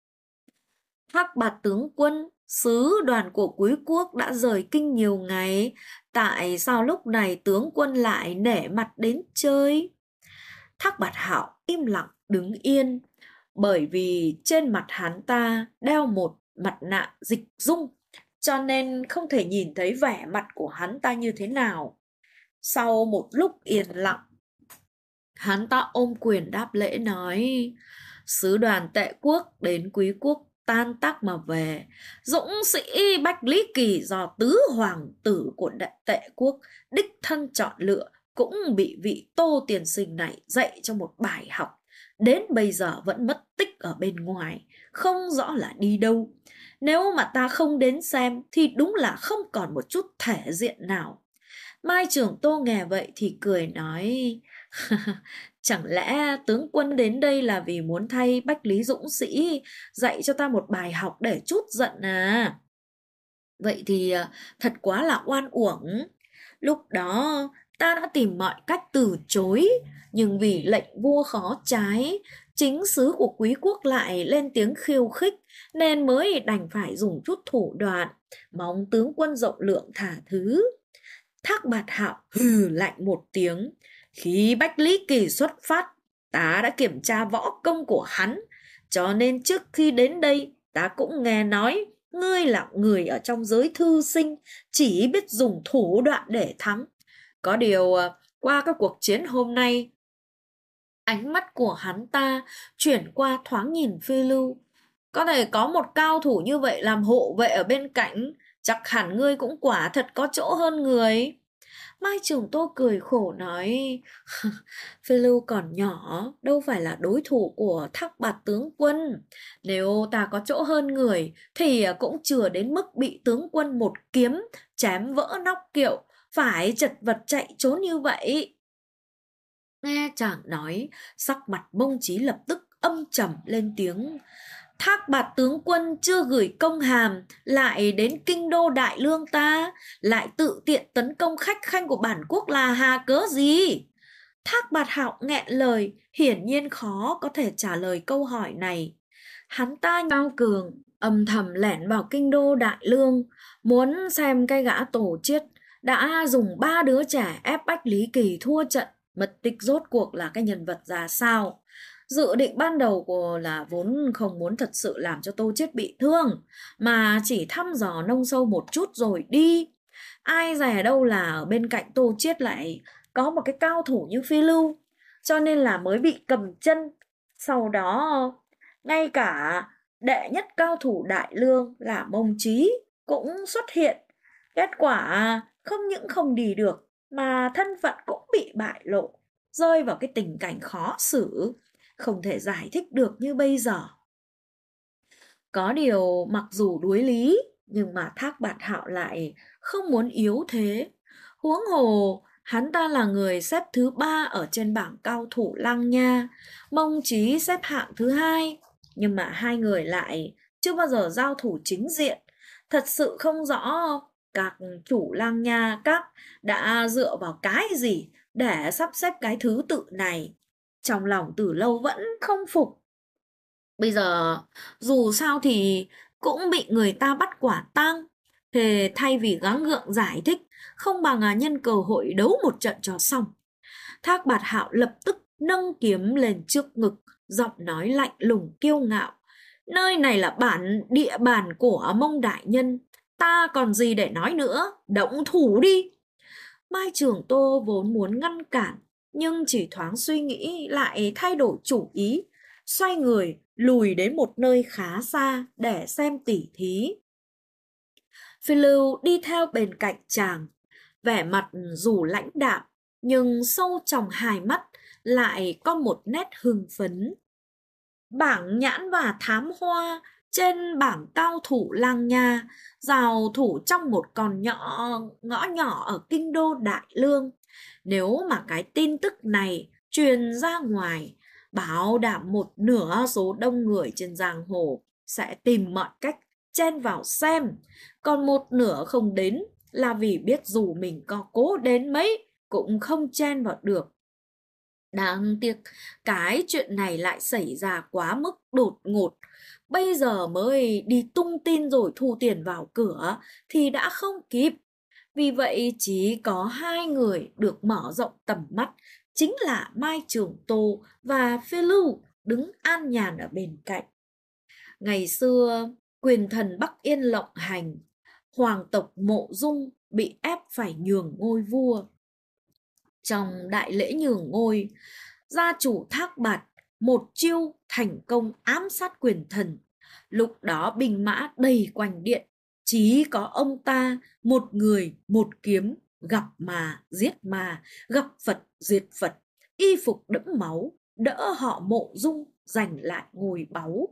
Thác Bạt tướng quân, sứ đoàn của Quý quốc đã rời kinh nhiều ngày, tại sao lúc này tướng quân lại nể mặt đến chơi? Thác Bạt Hạo im lặng đứng yên, bởi vì trên mặt hắn ta đeo một mặt nạ dịch dung, cho nên không thể nhìn thấy vẻ mặt của hắn ta như thế nào. Sau một lúc yên lặng, hắn ta ôm quyền đáp lễ nói: Sứ đoàn Tệ quốc đến Quý quốc tan tác mà về. Dũng sĩ Bách Lý Kỳ do tứ hoàng tử của Tệ quốc đích thân chọn lựa cũng bị vị Tô tiền sinh này dạy cho một bài học. Đến bây giờ vẫn mất tích ở bên ngoài, không rõ là đi đâu. Nếu mà ta không đến xem thì đúng là không còn một chút thể diện nào. Mai Trưởng Tô nghe vậy thì cười nói: Chẳng lẽ tướng quân đến đây là vì muốn thay Bách Lý Dũng sĩ dạy cho ta một bài học để trút giận à? Vậy thì thật quá là oan uổng. Lúc đó ta đã tìm mọi cách từ chối, nhưng vì lệnh vua khó trái, chính sứ của Quý quốc lại lên tiếng khiêu khích, nên mới đành phải dùng chút thủ đoạn, mong tướng quân rộng lượng thả thứ. Thác Bạt Hạo hừ lạnh một tiếng. Khi Bách Lý Kỳ xuất phát, ta đã kiểm tra võ công của hắn, cho nên trước khi đến đây ta cũng nghe nói ngươi là người ở trong giới thư sinh, chỉ biết dùng thủ đoạn để thắng. Có điều qua các cuộc chiến hôm nay, ánh mắt của hắn ta chuyển qua thoáng nhìn Phi Lưu. Có thể có một cao thủ như vậy làm hộ vệ ở bên cạnh, Chắc hẳn ngươi cũng quả thật có chỗ hơn người. Mai Trường Tô cười khổ nói, Phiêu Lưu còn nhỏ, đâu phải là đối thủ của Thác Bạt tướng quân. Nếu ta có chỗ hơn người, thì cũng chưa đến mức bị tướng quân một kiếm chém vỡ nóc kiệu, phải chật vật chạy trốn như vậy. Nghe chàng nói, sắc mặt Mông Chí lập tức âm trầm lên tiếng. Thác Bạt tướng quân chưa gửi công hàm, lại đến kinh đô Đại Lương ta, lại tự tiện tấn công khách khanh của bản quốc là hà cớ gì? Thác Bạt Hạo nghẹn lời, hiển nhiên khó có thể trả lời câu hỏi này. Hắn ta cao cường, âm thầm lẻn vào kinh đô Đại Lương, muốn xem cái gã tổ chiết đã dùng 3 đứa trẻ ép bách Lý Kỳ thua trận, mật tịch rốt cuộc là cái nhân vật ra sao. Dự định ban đầu của là vốn không muốn thật sự làm cho Tô Chiết bị thương, mà chỉ thăm dò nông sâu một chút rồi đi. Ai dè đâu là ở bên cạnh Tô Chiết lại có một cái cao thủ như Phi Lưu, cho nên là mới bị cầm chân. Sau đó ngay cả đệ nhất cao thủ Đại Lương là Mông Chí cũng xuất hiện. Kết quả không những không đi được mà thân phận cũng bị bại lộ, rơi vào cái tình cảnh khó xử, không thể giải thích được như bây giờ. Có điều mặc dù đuối lý, nhưng mà Thác Bạt Hạo lại không muốn yếu thế. Huống hồ, hắn ta là người xếp thứ 3 ở trên bảng cao thủ Lăng Nha, Mông Chí xếp hạng thứ 2. Nhưng mà hai người lại chưa bao giờ giao thủ chính diện. Thật sự không rõ các chủ Lăng Nha các đã dựa vào cái gì để sắp xếp cái thứ tự này. Trong lòng từ lâu vẫn không phục. Bây giờ dù sao thì cũng bị người ta bắt quả tang. Thế thay vì gắng gượng giải thích, không bằng nhân cơ hội đấu một trận cho xong. Thác Bạt Hạo lập tức nâng kiếm lên trước ngực, giọng nói lạnh lùng kiêu ngạo. Nơi này là địa bàn của Mông đại nhân, ta còn gì để nói nữa, động thủ đi. Mai Trường Tô vốn muốn ngăn cản, nhưng chỉ thoáng suy nghĩ lại thay đổi chủ ý, xoay người lùi đến một nơi khá xa để xem tỉ thí. Phi Lưu đi theo bên cạnh chàng, vẻ mặt dù lãnh đạm nhưng sâu trong hai mắt lại có một nét hưng phấn. Bảng nhãn và thám hoa trên bảng cao thủ Lăng Nha, giao thủ trong một ngõ nhỏ ở kinh đô Đại Lương. Nếu mà cái tin tức này truyền ra ngoài, bảo đảm một nửa số đông người trên giang hồ sẽ tìm mọi cách chen vào xem, còn một nửa không đến là vì biết dù mình có cố đến mấy cũng không chen vào được. Đáng tiếc cái chuyện này lại xảy ra quá mức đột ngột. Bây giờ mới đi tung tin rồi thu tiền vào cửa thì đã không kịp. Vì vậy chỉ có hai người được mở rộng tầm mắt, chính là Mai Trường Tô và Phi Lưu đứng an nhàn ở bên cạnh. Ngày xưa, quyền thần Bắc Yên lộng hành, hoàng tộc Mộ Dung bị ép phải nhường ngôi vua. Trong đại lễ nhường ngôi, gia chủ Thác Bạt một chiêu thành công ám sát quyền thần. Lúc đó binh mã đầy quanh điện, chỉ có ông ta một người một kiếm, gặp mà giết mà, gặp Phật diệt Phật, y phục đẫm máu, đỡ họ Mộ Dung giành lại ngôi báu.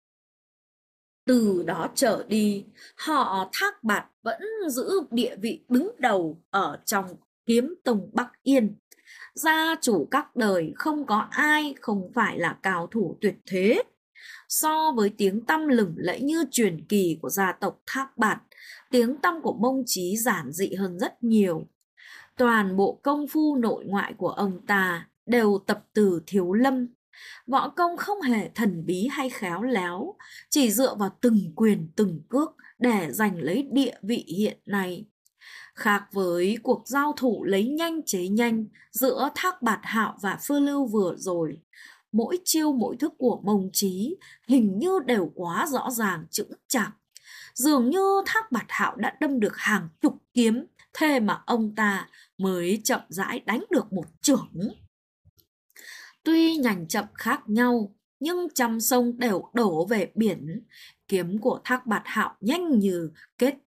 Từ đó trở đi, họ Thác Bạt vẫn giữ địa vị đứng đầu ở trong kiếm tông Bắc Yên. Gia chủ các đời không có ai không phải là cao thủ tuyệt thế. So với tiếng tăm lừng lẫy như truyền kỳ của gia tộc Thác Bạt, tiếng tăm của Mông Chí giản dị hơn rất nhiều. Toàn bộ công phu nội ngoại của ông ta đều tập từ thiếu lâm. Võ công không hề thần bí hay khéo léo, chỉ dựa vào từng quyền từng cước để giành lấy địa vị hiện nay. Khác với cuộc giao thủ lấy nhanh chế nhanh giữa Thác Bạt Hạo và Phi Lưu vừa rồi, mỗi chiêu mỗi thức của Mông Chí hình như đều quá rõ ràng chững chạc. Dường như Thác Bạt Hạo đã đâm được hàng chục kiếm, thế mà ông ta mới chậm rãi đánh được một chưởng. Tuy nhanh chậm khác nhau, nhưng trăm sông đều đổ về biển. Kiếm của Thác Bạt Hạo nhanh như kết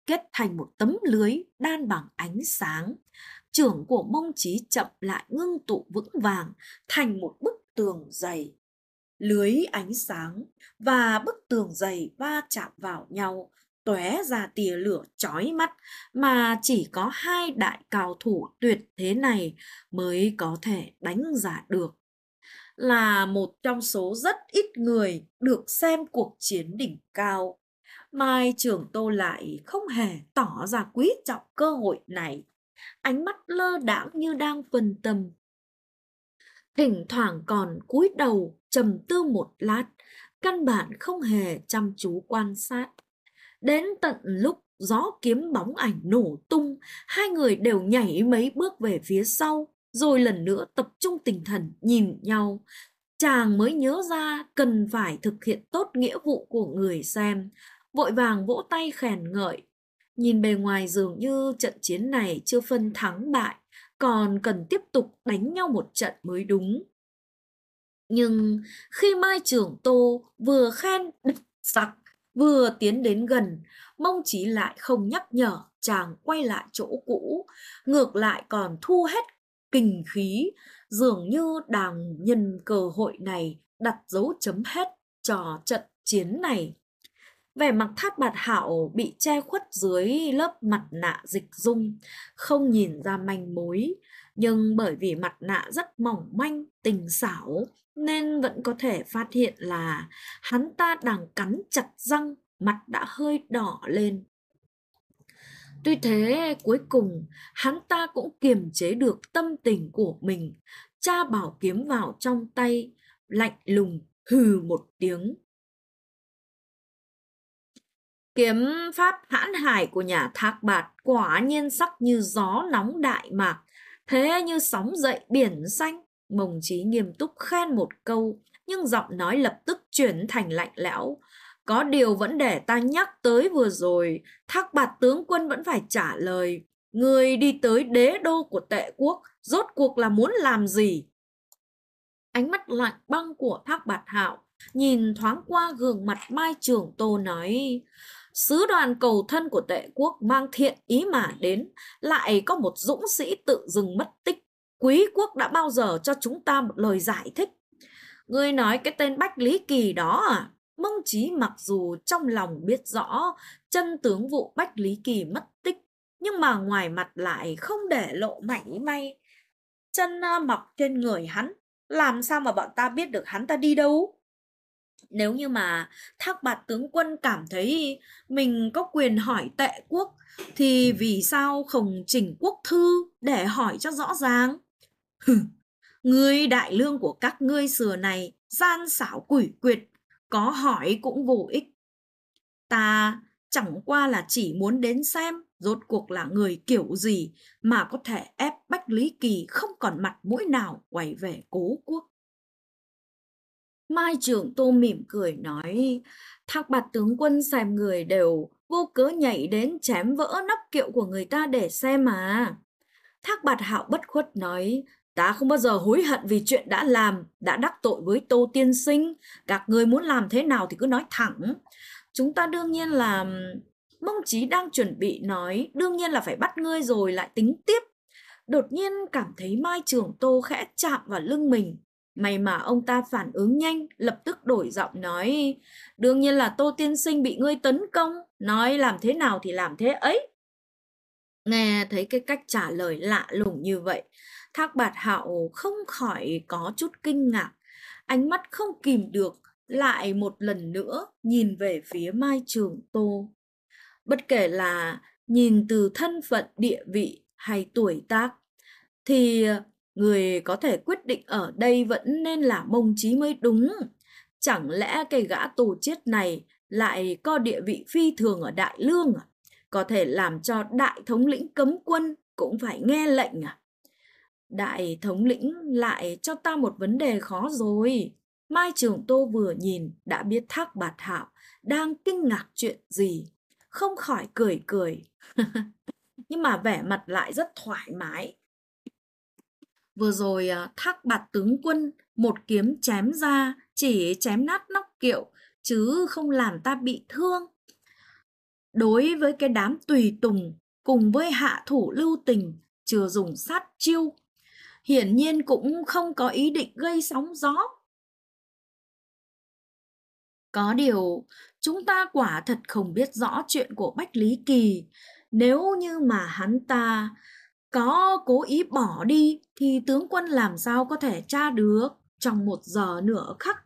kết thành một tấm lưới đan bằng ánh sáng. Chưởng của Mông Chí chậm lại ngưng tụ vững vàng thành một bức tường dày. Lưới ánh sáng và bức tường dày va chạm vào nhau, tóe ra tia lửa chói mắt mà chỉ có hai đại cao thủ tuyệt thế này mới có thể đánh giá được. Là một trong số rất ít người được xem cuộc chiến đỉnh cao, Mai Trường Tô lại không hề tỏ ra quý trọng cơ hội này. Ánh mắt lơ đãng như đang phân tâm. Thỉnh thoảng còn cúi đầu trầm tư một lát, căn bản không hề chăm chú quan sát. Đến tận lúc gió kiếm bóng ảnh nổ tung, hai người đều nhảy mấy bước về phía sau, rồi lần nữa tập trung tinh thần nhìn nhau. Chàng mới nhớ ra cần phải thực hiện tốt nghĩa vụ của người xem, vội vàng vỗ tay khen ngợi. Nhìn bề ngoài dường như trận chiến này chưa phân thắng bại, còn cần tiếp tục đánh nhau một trận mới đúng. Nhưng khi Mai Trường Tô vừa khen địch giặc, vừa tiến đến gần, Mông Chí lại không nhắc nhở chàng quay lại chỗ cũ, ngược lại còn thu hết kình khí, dường như đang nhân cơ hội này đặt dấu chấm hết cho trận chiến này. Vẻ mặt Thác Bạt Hạo bị che khuất dưới lớp mặt nạ dịch dung, không nhìn ra manh mối, nhưng bởi vì mặt nạ rất mỏng manh, tinh xảo, nên vẫn có thể phát hiện là hắn ta đang cắn chặt răng, mặt đã hơi đỏ lên. Tuy thế, cuối cùng, hắn ta cũng kiềm chế được tâm tình của mình, tra bảo kiếm vào trong tay, lạnh lùng hừ một tiếng. Kiếm pháp hãn hải của nhà Thác Bạt quả nhiên sắc như gió nóng Đại Mạc, thế như sóng dậy biển xanh. Mông Chí nghiêm túc khen một câu, nhưng giọng nói lập tức chuyển thành lạnh lẽo. Có điều vẫn để ta nhắc tới vừa rồi, Thác Bạt tướng quân vẫn phải trả lời. Người đi tới đế đô của Tệ quốc, rốt cuộc là muốn làm gì? Ánh mắt lạnh băng của Thác Bạt Hạo nhìn thoáng qua gương mặt Mai Trường Tô nói: sứ đoàn cầu thân của Tệ quốc mang thiện ý mà đến, lại có một dũng sĩ tự dưng mất tích. Quý quốc đã bao giờ cho chúng ta một lời giải thích? Ngươi nói cái tên Bách Lý Kỳ đó à? Mông Chí mặc dù trong lòng biết rõ chân tướng vụ Bách Lý Kỳ mất tích, nhưng mà ngoài mặt lại không để lộ mảy may. Chân mọc trên người hắn, làm sao mà bọn ta biết được hắn ta đi đâu? Nếu như mà Thác Bạt tướng quân cảm thấy mình có quyền hỏi Tệ quốc, thì vì sao không chỉnh quốc thư để hỏi cho rõ ràng? Ngươi đại lương của các ngươi xưa này gian xảo quỷ quyệt, có hỏi cũng vô ích. Ta chẳng qua là chỉ muốn đến xem rốt cuộc là người kiểu gì mà có thể ép Bách Lý Kỳ không còn mặt mũi nào quay về cố quốc. Mai Trường Tô mỉm cười nói: Thác Bạt tướng quân xem người đều vô cớ nhảy đến chém vỡ nắp kiệu của người ta để xem mà. Thác Bạt Hạo bất khuất nói: ta không bao giờ hối hận vì chuyện đã làm, đã đắc tội với Tô tiên sinh. Các ngươi muốn làm thế nào thì cứ nói thẳng. Chúng ta đương nhiên là... Mông Chí đang chuẩn bị nói đương nhiên là phải bắt ngươi rồi lại tính tiếp. Đột nhiên cảm thấy Mai Trường Tô khẽ chạm vào lưng mình. May mà ông ta phản ứng nhanh, lập tức đổi giọng nói: đương nhiên là Tô tiên sinh bị ngươi tấn công, nói làm thế nào thì làm thế ấy. Nghe thấy cái cách trả lời lạ lùng như vậy, Thác Bạt Hạo không khỏi có chút kinh ngạc, ánh mắt không kìm được, lại một lần nữa nhìn về phía Mai Trường Tô. Bất kể là nhìn từ thân phận địa vị hay tuổi tác, thì người có thể quyết định ở đây vẫn nên là Mông Chí mới đúng. Chẳng lẽ cái gã tù chết này lại có địa vị phi thường ở Đại Lương à? Có thể làm cho đại thống lĩnh cấm quân cũng phải nghe lệnh à? Đại thống lĩnh lại cho ta một vấn đề khó rồi. Mai Trường Tô vừa nhìn đã biết Thác Bạt Hạo đang kinh ngạc chuyện gì, không khỏi cười cười. Nhưng mà vẻ mặt lại rất thoải mái. Vừa rồi Thác Bạt tướng quân một kiếm chém ra, chỉ chém nát nóc kiệu chứ không làm ta bị thương. đối với cái đám tùy tùng cùng với hạ thủ lưu tình chưa dùng sát chiêu, hiển nhiên cũng không có ý định gây sóng gió. Có điều, chúng ta quả thật không biết rõ chuyện của Bách Lý Kỳ. Nếu như mà hắn ta có cố ý bỏ đi thì tướng quân làm sao có thể tra được trong 1 giờ nửa khắc.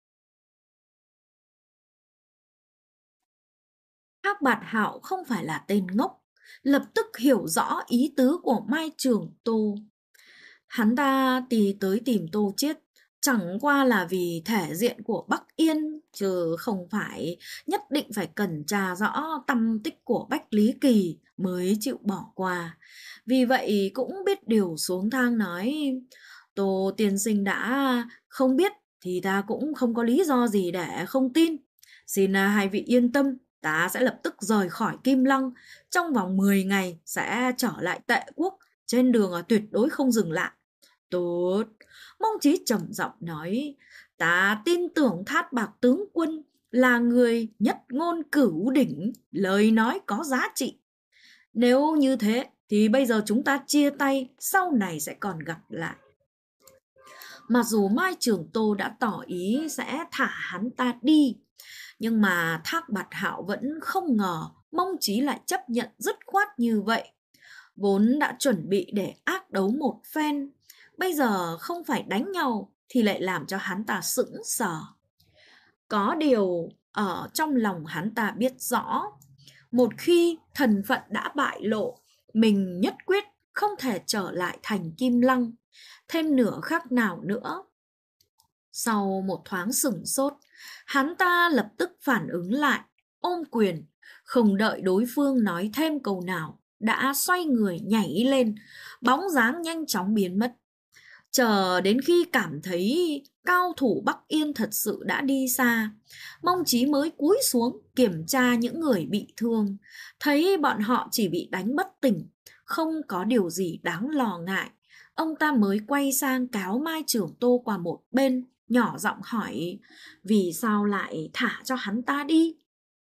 Thác Bạt Hạo không phải là tên ngốc, lập tức hiểu rõ ý tứ của Mai Trường Tô. Hắn ta tới tìm Tô Chiết chẳng qua là vì thể diện của Bắc Yên, chứ không phải nhất định phải cần tra rõ tâm tích của Bách Lý Kỳ mới chịu bỏ qua. Vì vậy cũng biết điều xuống thang nói: Tô tiên sinh đã không biết thì ta cũng không có lý do gì để không tin. Xin hai vị yên tâm, ta sẽ lập tức rời khỏi Kim Lăng, trong vòng 10 ngày sẽ trở lại Tệ Quốc, trên đường tuyệt đối không dừng lại. Tốt, Mông Chí trầm giọng nói, ta tin tưởng Thát Bạc tướng quân là người nhất ngôn cửu đỉnh, lời nói có giá trị. Nếu như thế thì bây giờ chúng ta chia tay, sau này sẽ còn gặp lại. Mặc dù Mai Trường Tô đã tỏ ý sẽ thả hắn ta đi, nhưng mà Thác Bạt Hạo vẫn không ngờ Mông Chí lại chấp nhận dứt khoát như vậy. Vốn đã chuẩn bị để ác đấu một phen, bây giờ không phải đánh nhau thì lại làm cho hắn ta sững sờ. Có điều ở trong lòng hắn ta biết rõ, một khi thân phận đã bại lộ, mình nhất quyết không thể trở lại thành Kim Lăng thêm nửa khắc nào nữa. Sau một thoáng sửng sốt, hắn ta lập tức phản ứng lại, ôm quyền, không đợi đối phương nói thêm câu nào, đã xoay người nhảy lên, bóng dáng nhanh chóng biến mất. Chờ đến khi cảm thấy cao thủ Bắc Yên thật sự đã đi xa, Mông Chí mới cúi xuống kiểm tra những người bị thương, thấy bọn họ chỉ bị đánh bất tỉnh, không có điều gì đáng lo ngại. Ông ta mới quay sang cáo Mai Trường Tô qua một bên, nhỏ giọng hỏi vì sao lại thả cho hắn ta đi.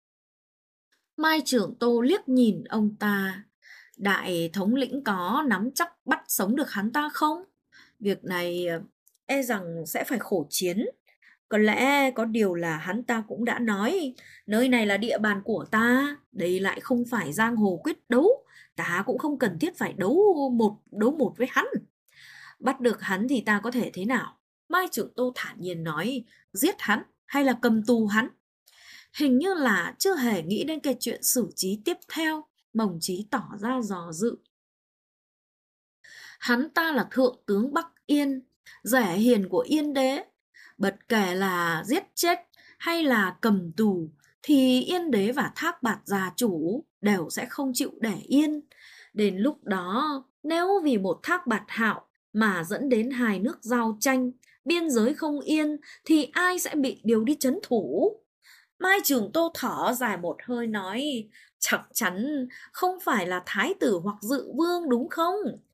Mai Trường Tô liếc nhìn ông ta, đại thống lĩnh có nắm chắc bắt sống được hắn ta không? Việc này e rằng sẽ phải khổ chiến. Có lẽ có điều là hắn ta cũng đã nói, nơi này là địa bàn của ta, đây lại không phải giang hồ quyết đấu, ta cũng không cần thiết phải đấu một với hắn. Bắt được hắn thì ta có thể thế nào? Mai Trường Tô thản nhiên nói, giết hắn hay là cầm tù hắn? Hình như là chưa hề nghĩ đến cái chuyện xử trí tiếp theo. Mông Chí tỏ ra dò dự. Hắn ta là thượng tướng Bắc Yên, rẻ hiền của Yên đế. Bất kể là giết chết hay là cầm tù thì Yên đế và Thác Bạt gia chủ đều sẽ không chịu để yên. Đến lúc đó, nếu vì một Thác Bạt Hạo mà dẫn đến hai nước giao tranh, biên giới không yên thì ai sẽ bị điều đi trấn thủ? Mai Trường Tô thở dài một hơi nói, chắc chắn không phải là thái tử hoặc dự vương đúng không?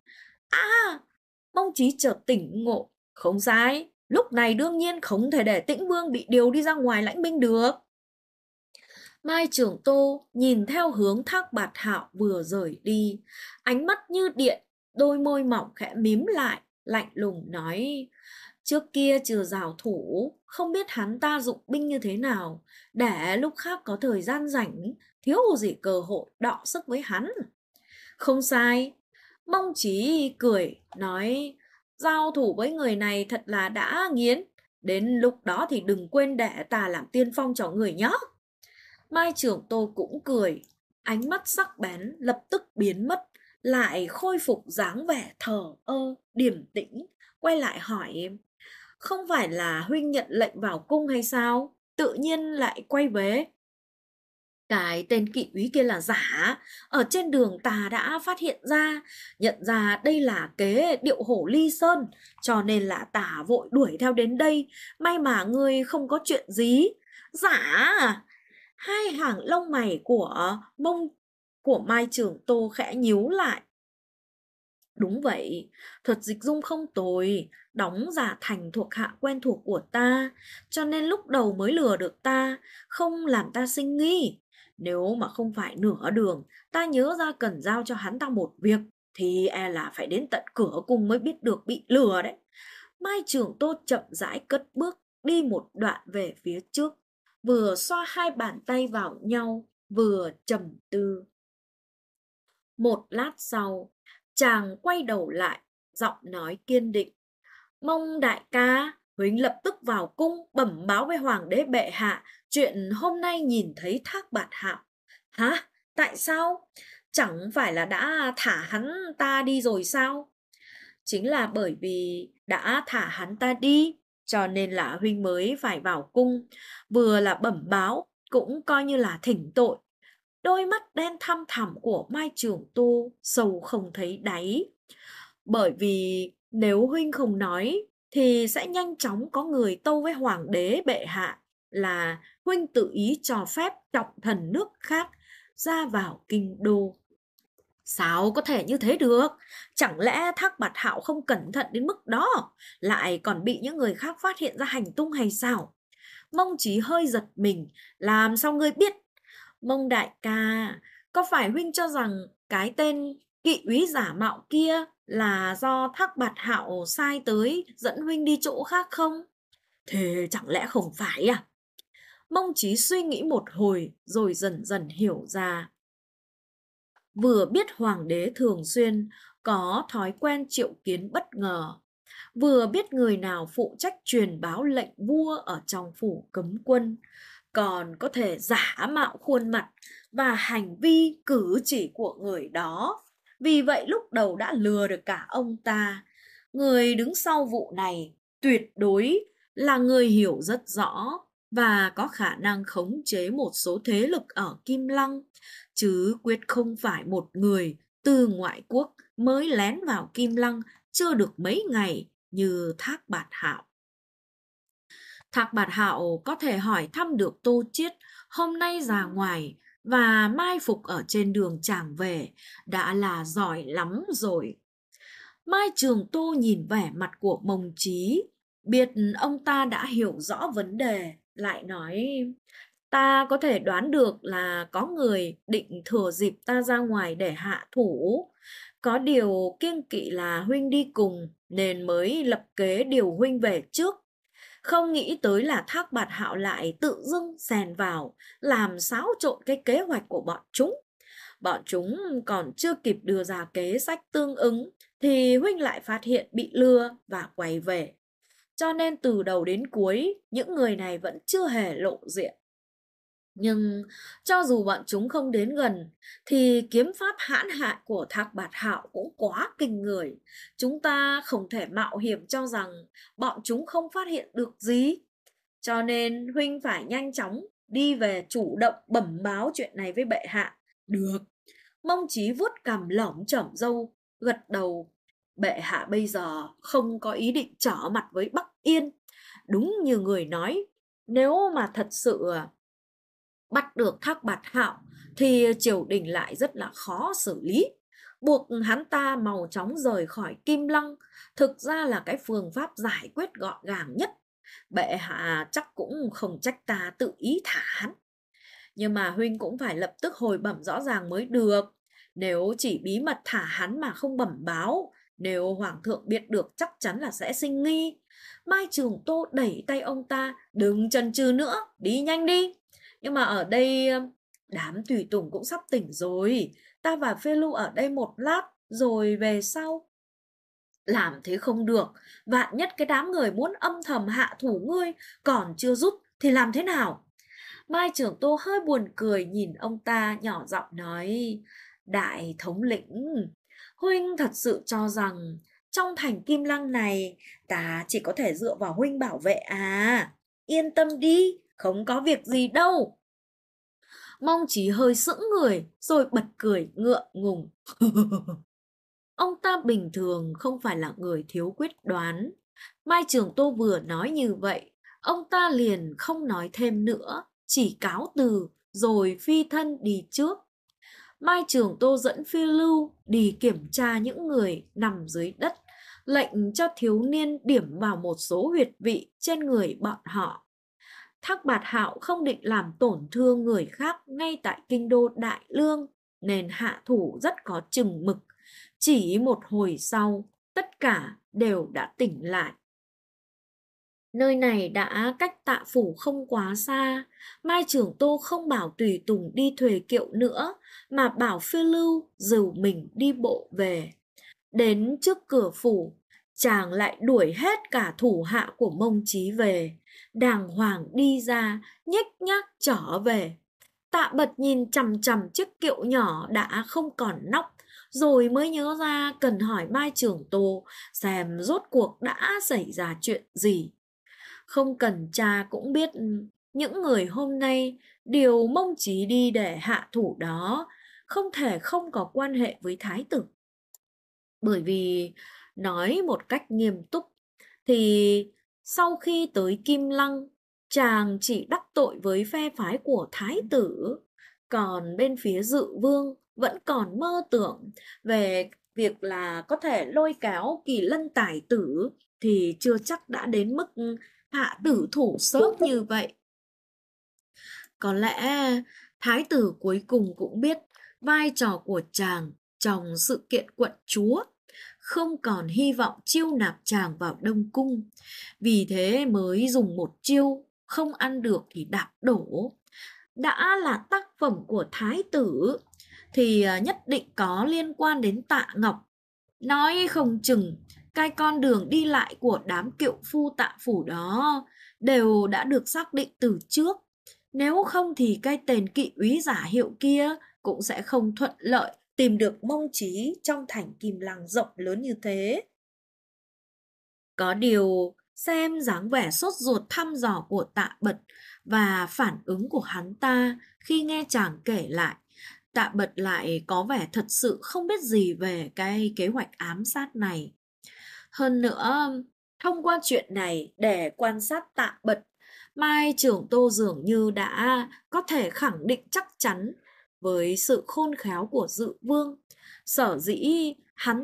Mông Chí chợt tỉnh ngộ, không sai, lúc này đương nhiên không thể để Tĩnh Vương bị điều đi ra ngoài lãnh binh được. Mai Trường Tô nhìn theo hướng Thác Bạt Hạo vừa rời đi, ánh mắt như điện, đôi môi mỏng khẽ mím lại, lạnh lùng nói, trước kia trừ giảo thủ, không biết hắn ta dụng binh như thế nào, để lúc khác có thời gian rảnh, thiếu gì cơ hội đọ sức với hắn. Không sai. Mông Chí cười, nói, giao thủ với người này thật là đã nghiến, đến lúc đó thì đừng quên để ta làm tiên phong cho người nhé. Mai Trường Tô cũng cười, ánh mắt sắc bén lập tức biến mất, lại khôi phục dáng vẻ thờ ơ, điềm tĩnh, quay lại hỏi, không phải là huynh nhận lệnh vào cung hay sao? Tự nhiên lại quay về. Cái tên kỵ úy kia là giả, ở trên đường ta đã phát hiện ra, nhận ra đây là kế điệu hổ Ly Sơn, cho nên là ta vội đuổi theo đến đây, may mà ngươi không có chuyện gì. Giả à? Hai hàng lông mày của Mai Trường Tô khẽ nhíu lại. Đúng vậy, thuật dịch dung không tồi, đóng giả thành thuộc hạ quen thuộc của ta, cho nên lúc đầu mới lừa được ta, không làm ta sinh nghi. Nếu mà không phải nửa đường, ta nhớ ra cần giao cho hắn ta một việc, thì e là phải đến tận cửa cung mới biết được bị lừa đấy. Mai Trường Tô chậm rãi cất bước, đi một đoạn về phía trước, vừa xoa hai bàn tay vào nhau, vừa trầm tư. Một lát sau, chàng quay đầu lại, giọng nói kiên định. Mong đại ca, huynh lập tức vào cung bẩm báo với hoàng đế bệ hạ chuyện hôm nay nhìn thấy Thác Bạt Hạo. Hả? Tại sao? Chẳng phải là đã thả hắn ta đi rồi sao? Chính là bởi vì đã thả hắn ta đi, cho nên là huynh mới phải vào cung, vừa là bẩm báo, cũng coi như là thỉnh tội. Đôi mắt đen thăm thẳm của Mai Trường Tô sâu không thấy đáy. Bởi vì nếu huynh không nói, thì sẽ nhanh chóng có người tâu với hoàng đế bệ hạ là huynh tự ý cho phép trọng thần nước khác ra vào kinh đô. Sao có thể như thế được? Chẳng lẽ Thác Bạt Hạo không cẩn thận đến mức đó, lại còn bị những người khác phát hiện ra hành tung hay sao? Mông Chí hơi giật mình, làm sao ngươi biết? Mông đại ca, có phải huynh cho rằng cái tên kỵ úy giả mạo kia là do Thác Bạt Hạo sai tới dẫn huynh đi chỗ khác không? Thế chẳng lẽ không phải à? Mông Chí suy nghĩ một hồi rồi dần dần hiểu ra. Vừa biết hoàng đế thường xuyên có thói quen triệu kiến bất ngờ, vừa biết người nào phụ trách truyền báo lệnh vua ở trong phủ cấm quân, còn có thể giả mạo khuôn mặt và hành vi cử chỉ của người đó. Vì vậy lúc đầu đã lừa được cả ông ta. Người đứng sau vụ này tuyệt đối là người hiểu rất rõ và có khả năng khống chế một số thế lực ở Kim Lăng, chứ quyết không phải một người từ ngoại quốc mới lén vào Kim Lăng chưa được mấy ngày như Thác Bạt Hạo. Thác Bạt Hạo có thể hỏi thăm được Tô Chiết hôm nay ra ngoài và mai phục ở trên đường chàng về đã là giỏi lắm rồi. Mai Trường Tô nhìn vẻ mặt của Mông Chí, biết ông ta đã hiểu rõ vấn đề, lại nói: ta có thể đoán được là có người định thừa dịp ta ra ngoài để hạ thủ. Có điều kiêng kỵ là huynh đi cùng nên mới lập kế điều huynh về trước. Không nghĩ tới là Thác Bạt Hạo lại tự dưng xen vào, làm xáo trộn cái kế hoạch của bọn chúng. Bọn chúng còn chưa kịp đưa ra kế sách tương ứng thì huynh lại phát hiện bị lừa và quay về. Cho nên từ đầu đến cuối, những người này vẫn chưa hề lộ diện. Nhưng cho dù bọn chúng không đến gần, thì kiếm pháp hãn hại của Thác Bạt Hạo cũng quá kinh người. Chúng ta không thể mạo hiểm cho rằng bọn chúng không phát hiện được gì. Cho nên huynh phải nhanh chóng đi về chủ động bẩm báo chuyện này với bệ hạ. Được. Mông Chí vuốt cằm lởm chởm râu, gật đầu. Bệ hạ bây giờ không có ý định trở mặt với Bắc Yên. Đúng như người nói, nếu mà thật sự bắt được Thác Bạt Hạo thì triều đình lại rất là khó xử lý. Buộc hắn ta mau chóng rời khỏi Kim Lăng thực ra là cái phương pháp giải quyết gọn gàng nhất. Bệ hạ chắc cũng không trách ta tự ý thả hắn. Nhưng mà huynh cũng phải lập tức hồi bẩm rõ ràng mới được. Nếu chỉ bí mật thả hắn mà không bẩm báo, nếu hoàng thượng biết được chắc chắn là sẽ sinh nghi. Mai Trường Tô đẩy tay ông ta: đừng chần chừ nữa, đi nhanh đi. Nhưng mà ở đây đám tùy tùng cũng sắp tỉnh rồi, ta và Phê Lưu ở đây một lát rồi về sau. Làm thế không được, vạn nhất cái đám người muốn âm thầm hạ thủ ngươi còn chưa rút thì làm thế nào? Mai Trường Tô hơi buồn cười nhìn ông ta, nhỏ giọng nói: đại thống lĩnh, huynh thật sự cho rằng trong thành Kim Lăng này ta chỉ có thể dựa vào huynh bảo vệ à? Yên tâm đi, không có việc gì đâu. Mông Chí hơi sững người rồi bật cười ngượng ngùng. Ông ta bình thường không phải là người thiếu quyết đoán. Mai Trường Tô vừa nói như vậy, ông ta liền không nói thêm nữa, chỉ cáo từ rồi phi thân đi trước. Mai Trường Tô dẫn Phi Lưu đi kiểm tra những người nằm dưới đất, lệnh cho thiếu niên điểm vào một số huyệt vị trên người bọn họ. Thác Bạt Hạo không định làm tổn thương người khác ngay tại kinh đô Đại Lương, nên hạ thủ rất có chừng mực. Chỉ một hồi sau, tất cả đều đã tỉnh lại. Nơi này đã cách Tạ Phủ không quá xa. Mai Trưởng Tô không bảo tùy tùng đi thuê kiệu nữa, mà bảo phiêu lưu dìu mình đi bộ về. Đến trước cửa phủ, chàng lại đuổi hết cả thủ hạ của Mông Chí về, đàng hoàng đi ra, nhếch nhác trở về. Tạ Bật nhìn chằm chằm chiếc kiệu nhỏ đã không còn nóc, rồi mới nhớ ra cần hỏi Mai Trưởng Tô xem rốt cuộc đã xảy ra chuyện gì. Không cần cha cũng biết những người hôm nay điều Mông Chí đi để hạ thủ đó không thể không có quan hệ với thái tử. Bởi vì nói một cách nghiêm túc thì sau khi tới Kim Lăng, chàng chỉ đắc tội với phe phái của thái tử, còn bên phía Dự Vương vẫn còn mơ tưởng về việc là có thể lôi kéo Kỳ Lân tài tử, thì chưa chắc đã đến mức hạ tử thủ sớm như vậy. Có lẽ thái tử cuối cùng cũng biết vai trò của chàng trong sự kiện quận chúa, không còn hy vọng chiêu nạp chàng vào Đông Cung. Vì thế mới dùng một chiêu không ăn được thì đạp đổ. Đã là tác phẩm của thái tử thì nhất định có liên quan đến Tạ Ngọc. Nói không chừng cái con đường đi lại của đám kiệu phu Tạ Phủ đó đều đã được xác định từ trước. Nếu không thì cái tên kỵ úy giả hiệu kia cũng sẽ không thuận lợi tìm được Mông Chí trong thành Kim Lăng rộng lớn như thế. Có điều, xem dáng vẻ sốt ruột thăm dò của Tạ Bật và phản ứng của hắn ta khi nghe chàng kể lại, Tạ Bật lại có vẻ thật sự không biết gì về cái kế hoạch ám sát này. Hơn nữa, thông qua chuyện này để quan sát Tạ Bật, Mai Trưởng Tô dường như đã có thể khẳng định chắc chắn với sự khôn khéo của Dự Vương. Sở dĩ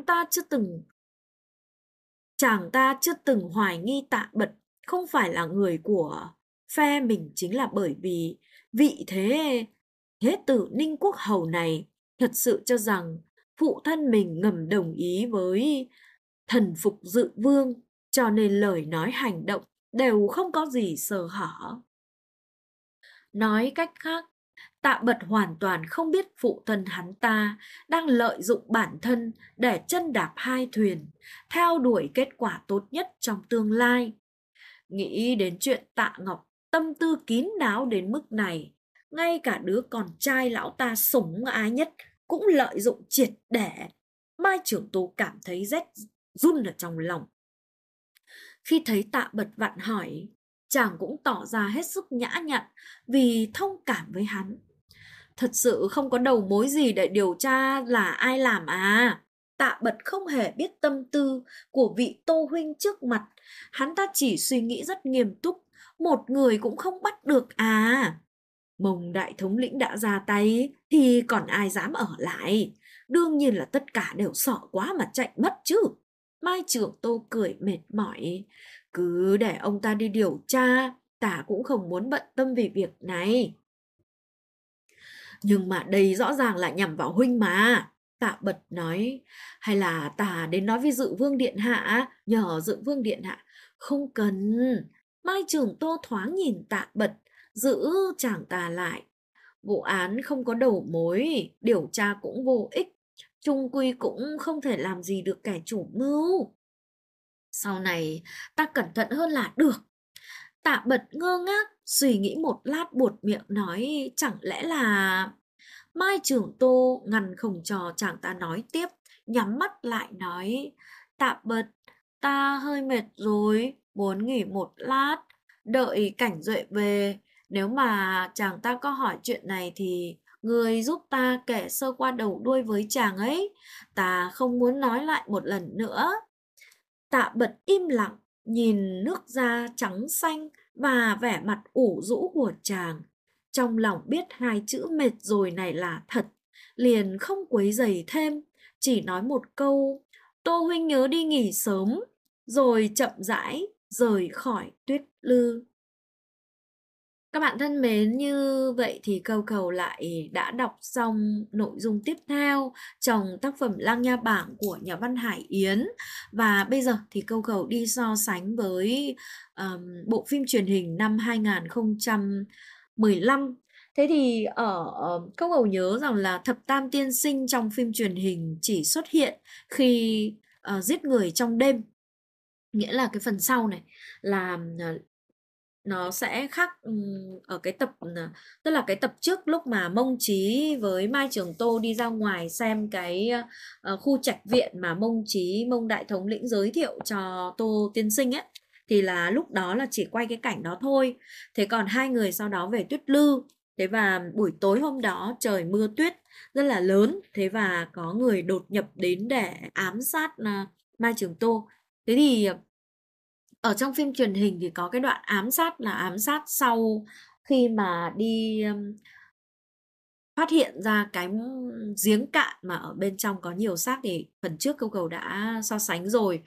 chàng ta chưa từng hoài nghi Tạ Bật không phải là người của phe mình, chính là bởi vì vị thế tử Ninh Quốc Hầu này thật sự cho rằng phụ thân mình ngầm đồng ý với thần phục Dự Vương, cho nên lời nói hành động đều không có gì sơ hở. Nói cách khác, Tạ Bật hoàn toàn không biết phụ thân hắn ta đang lợi dụng bản thân để chân đạp hai thuyền, theo đuổi kết quả tốt nhất trong tương lai. Nghĩ đến chuyện Tạ Ngọc tâm tư kín đáo đến mức này, ngay cả đứa con trai lão ta sủng ái nhất cũng lợi dụng triệt để. Mai Trưởng Tô cảm thấy rét run ở trong lòng. Khi thấy Tạ Bật vặn hỏi, chàng cũng tỏ ra hết sức nhã nhặn vì thông cảm với hắn. Thật sự không có đầu mối gì để điều tra là ai làm à? Tạ Bật không hề biết tâm tư của vị Tô huynh trước mặt. Hắn ta chỉ suy nghĩ rất nghiêm túc. Một người cũng không bắt được à? Mông đại thống lĩnh đã ra tay thì còn ai dám ở lại? Đương nhiên là tất cả đều sợ quá mà chạy mất chứ. Mai Trưởng Tô cười mệt mỏi. Cứ để ông ta đi điều tra, ta cũng không muốn bận tâm về việc này. Nhưng mà đây rõ ràng là nhằm vào huynh mà. Tạ Bật nói. Hay là ta đến nói với Dự Vương Điện Hạ, nhờ Dự Vương Điện Hạ. Không cần. Mai Trưởng Tô thoáng nhìn Tạ Bật, giữ chàng ta lại. Vụ án không có đầu mối, điều tra cũng vô ích, chung quy cũng không thể làm gì được kẻ chủ mưu. Sau này ta cẩn thận hơn là được. Tạ Bật ngơ ngác, suy nghĩ một lát buột miệng nói, chẳng lẽ là... Mai Trưởng Tô ngăn không cho chàng ta nói tiếp, nhắm mắt lại nói, Tạ Bật, ta hơi mệt rồi, muốn nghỉ một lát, đợi Cảnh Duệ về. Nếu mà chàng ta có hỏi chuyện này thì người giúp ta kể sơ qua đầu đuôi với chàng ấy, ta không muốn nói lại một lần nữa. Tạ Bật im lặng, nhìn nước da trắng xanh và vẻ mặt ủ rũ của chàng. Trong lòng biết hai chữ mệt rồi này là thật, liền không quấy rầy thêm, chỉ nói một câu, Tô huynh nhớ đi nghỉ sớm, rồi chậm rãi rời khỏi Tuyết Lư. Các bạn thân mến, như vậy thì Câu Cầu lại đã đọc xong nội dung tiếp theo trong tác phẩm Lang Nha Bảng của nhà văn Hải Yến. Và bây giờ thì Câu Cầu đi so sánh với bộ phim truyền hình năm 2015. Thế thì Câu Cầu nhớ rằng là Thập Tam Tiên Sinh trong phim truyền hình chỉ xuất hiện khi giết người trong đêm. Nghĩa là cái phần sau này là nó sẽ khác ở cái tập tức là cái tập trước lúc mà Mông Chí với Mai Trường Tô đi ra ngoài xem cái khu trạch viện mà Mông Đại Thống lĩnh giới thiệu cho Tô Tiên Sinh ấy, thì là lúc đó là chỉ quay cái cảnh đó thôi. Thế còn hai người sau đó về Tuyết Lư. Thế và buổi tối hôm đó trời mưa tuyết rất là lớn, thế và có người đột nhập đến để ám sát Mai Trường Tô. Thế thì ở trong phim truyền hình thì có cái đoạn ám sát là ám sát sau khi mà đi phát hiện ra cái giếng cạn mà ở bên trong có nhiều xác, thì phần trước Câu Cầu đã so sánh rồi.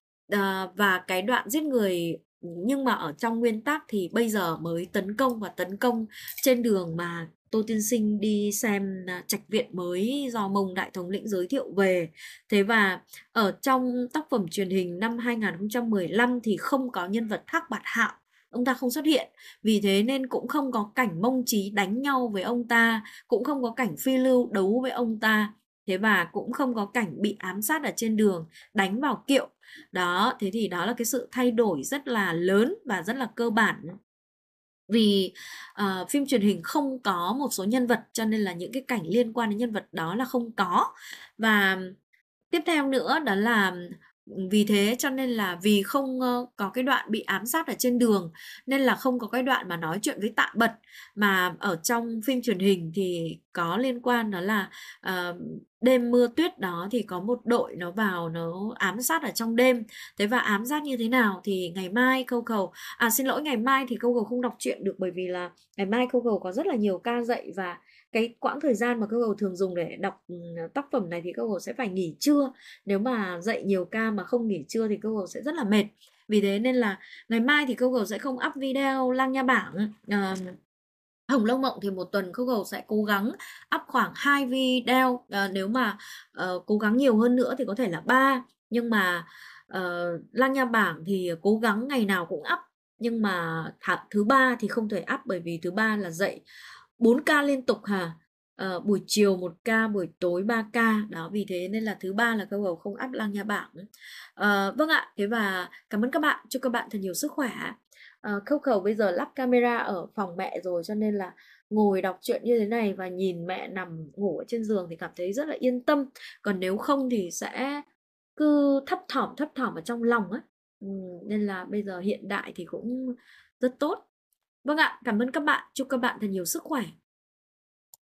Và cái đoạn giết người, nhưng mà ở trong nguyên tắc thì bây giờ mới tấn công, và tấn công trên đường mà Tô Tiên Sinh đi xem trạch viện mới do Mông Đại Thống lĩnh giới thiệu về. Thế và ở trong tác phẩm truyền hình năm 2015 thì không có nhân vật Thác Bạt Hạo, ông ta không xuất hiện. Vì thế nên cũng không có cảnh Mông Chí đánh nhau với ông ta, cũng không có cảnh Phi Lưu đấu với ông ta. Thế và cũng không có cảnh bị ám sát ở trên đường, đánh vào kiệu. Đó, thế thì đó là cái sự thay đổi rất là lớn và rất là cơ bản. Vì phim truyền hình không có một số nhân vật, cho nên là những cái cảnh liên quan đến nhân vật đó là không có. Và tiếp theo nữa đó là vì thế cho nên là vì không có cái đoạn bị ám sát ở trên đường, nên là không có cái đoạn mà nói chuyện với Tạ Bật. Mà ở trong phim truyền hình thì có liên quan, đó là đêm mưa tuyết đó thì có một đội nó vào nó ám sát ở trong đêm. Thế và ám sát như thế nào thì ngày mai Câu Cầu xin lỗi, ngày mai thì Câu Cầu không đọc truyện được, bởi vì là ngày mai Câu Cầu có rất là nhiều ca dạy, và cái quãng thời gian mà Câu Cầu thường dùng để đọc tác phẩm này thì Câu Cầu sẽ phải nghỉ trưa. Nếu mà dạy nhiều ca mà không nghỉ trưa thì Câu Cầu sẽ rất là mệt. Vì thế nên là ngày mai thì Câu Cầu sẽ không up video Lang Nha Bảng. Hồng Lâu Mộng thì một tuần Câu Cầu sẽ cố gắng up khoảng 2 video. Nếu mà cố gắng nhiều hơn nữa thì có thể là 3. Nhưng mà Lang Nha Bảng thì cố gắng ngày nào cũng up. Nhưng mà thứ ba thì không thể up, bởi vì thứ ba là dạy 4 ca liên tục hả? Buổi chiều 1 ca, buổi tối 3 ca. Đó, vì thế nên là thứ ba là Câu Cầu không up Lang Nha Bảng. Vâng ạ, thế và cảm ơn các bạn. Chúc các bạn thật nhiều sức khỏe. Câu Cầu bây giờ lắp camera ở phòng mẹ rồi, cho nên là ngồi đọc truyện như thế này và nhìn mẹ nằm ngủ ở trên giường thì cảm thấy rất là yên tâm. Còn nếu không thì sẽ cứ thấp thỏm ở trong lòng á. Nên là bây giờ hiện đại thì cũng rất tốt. Vâng ạ, cảm ơn các bạn. Chúc các bạn thật nhiều sức khỏe.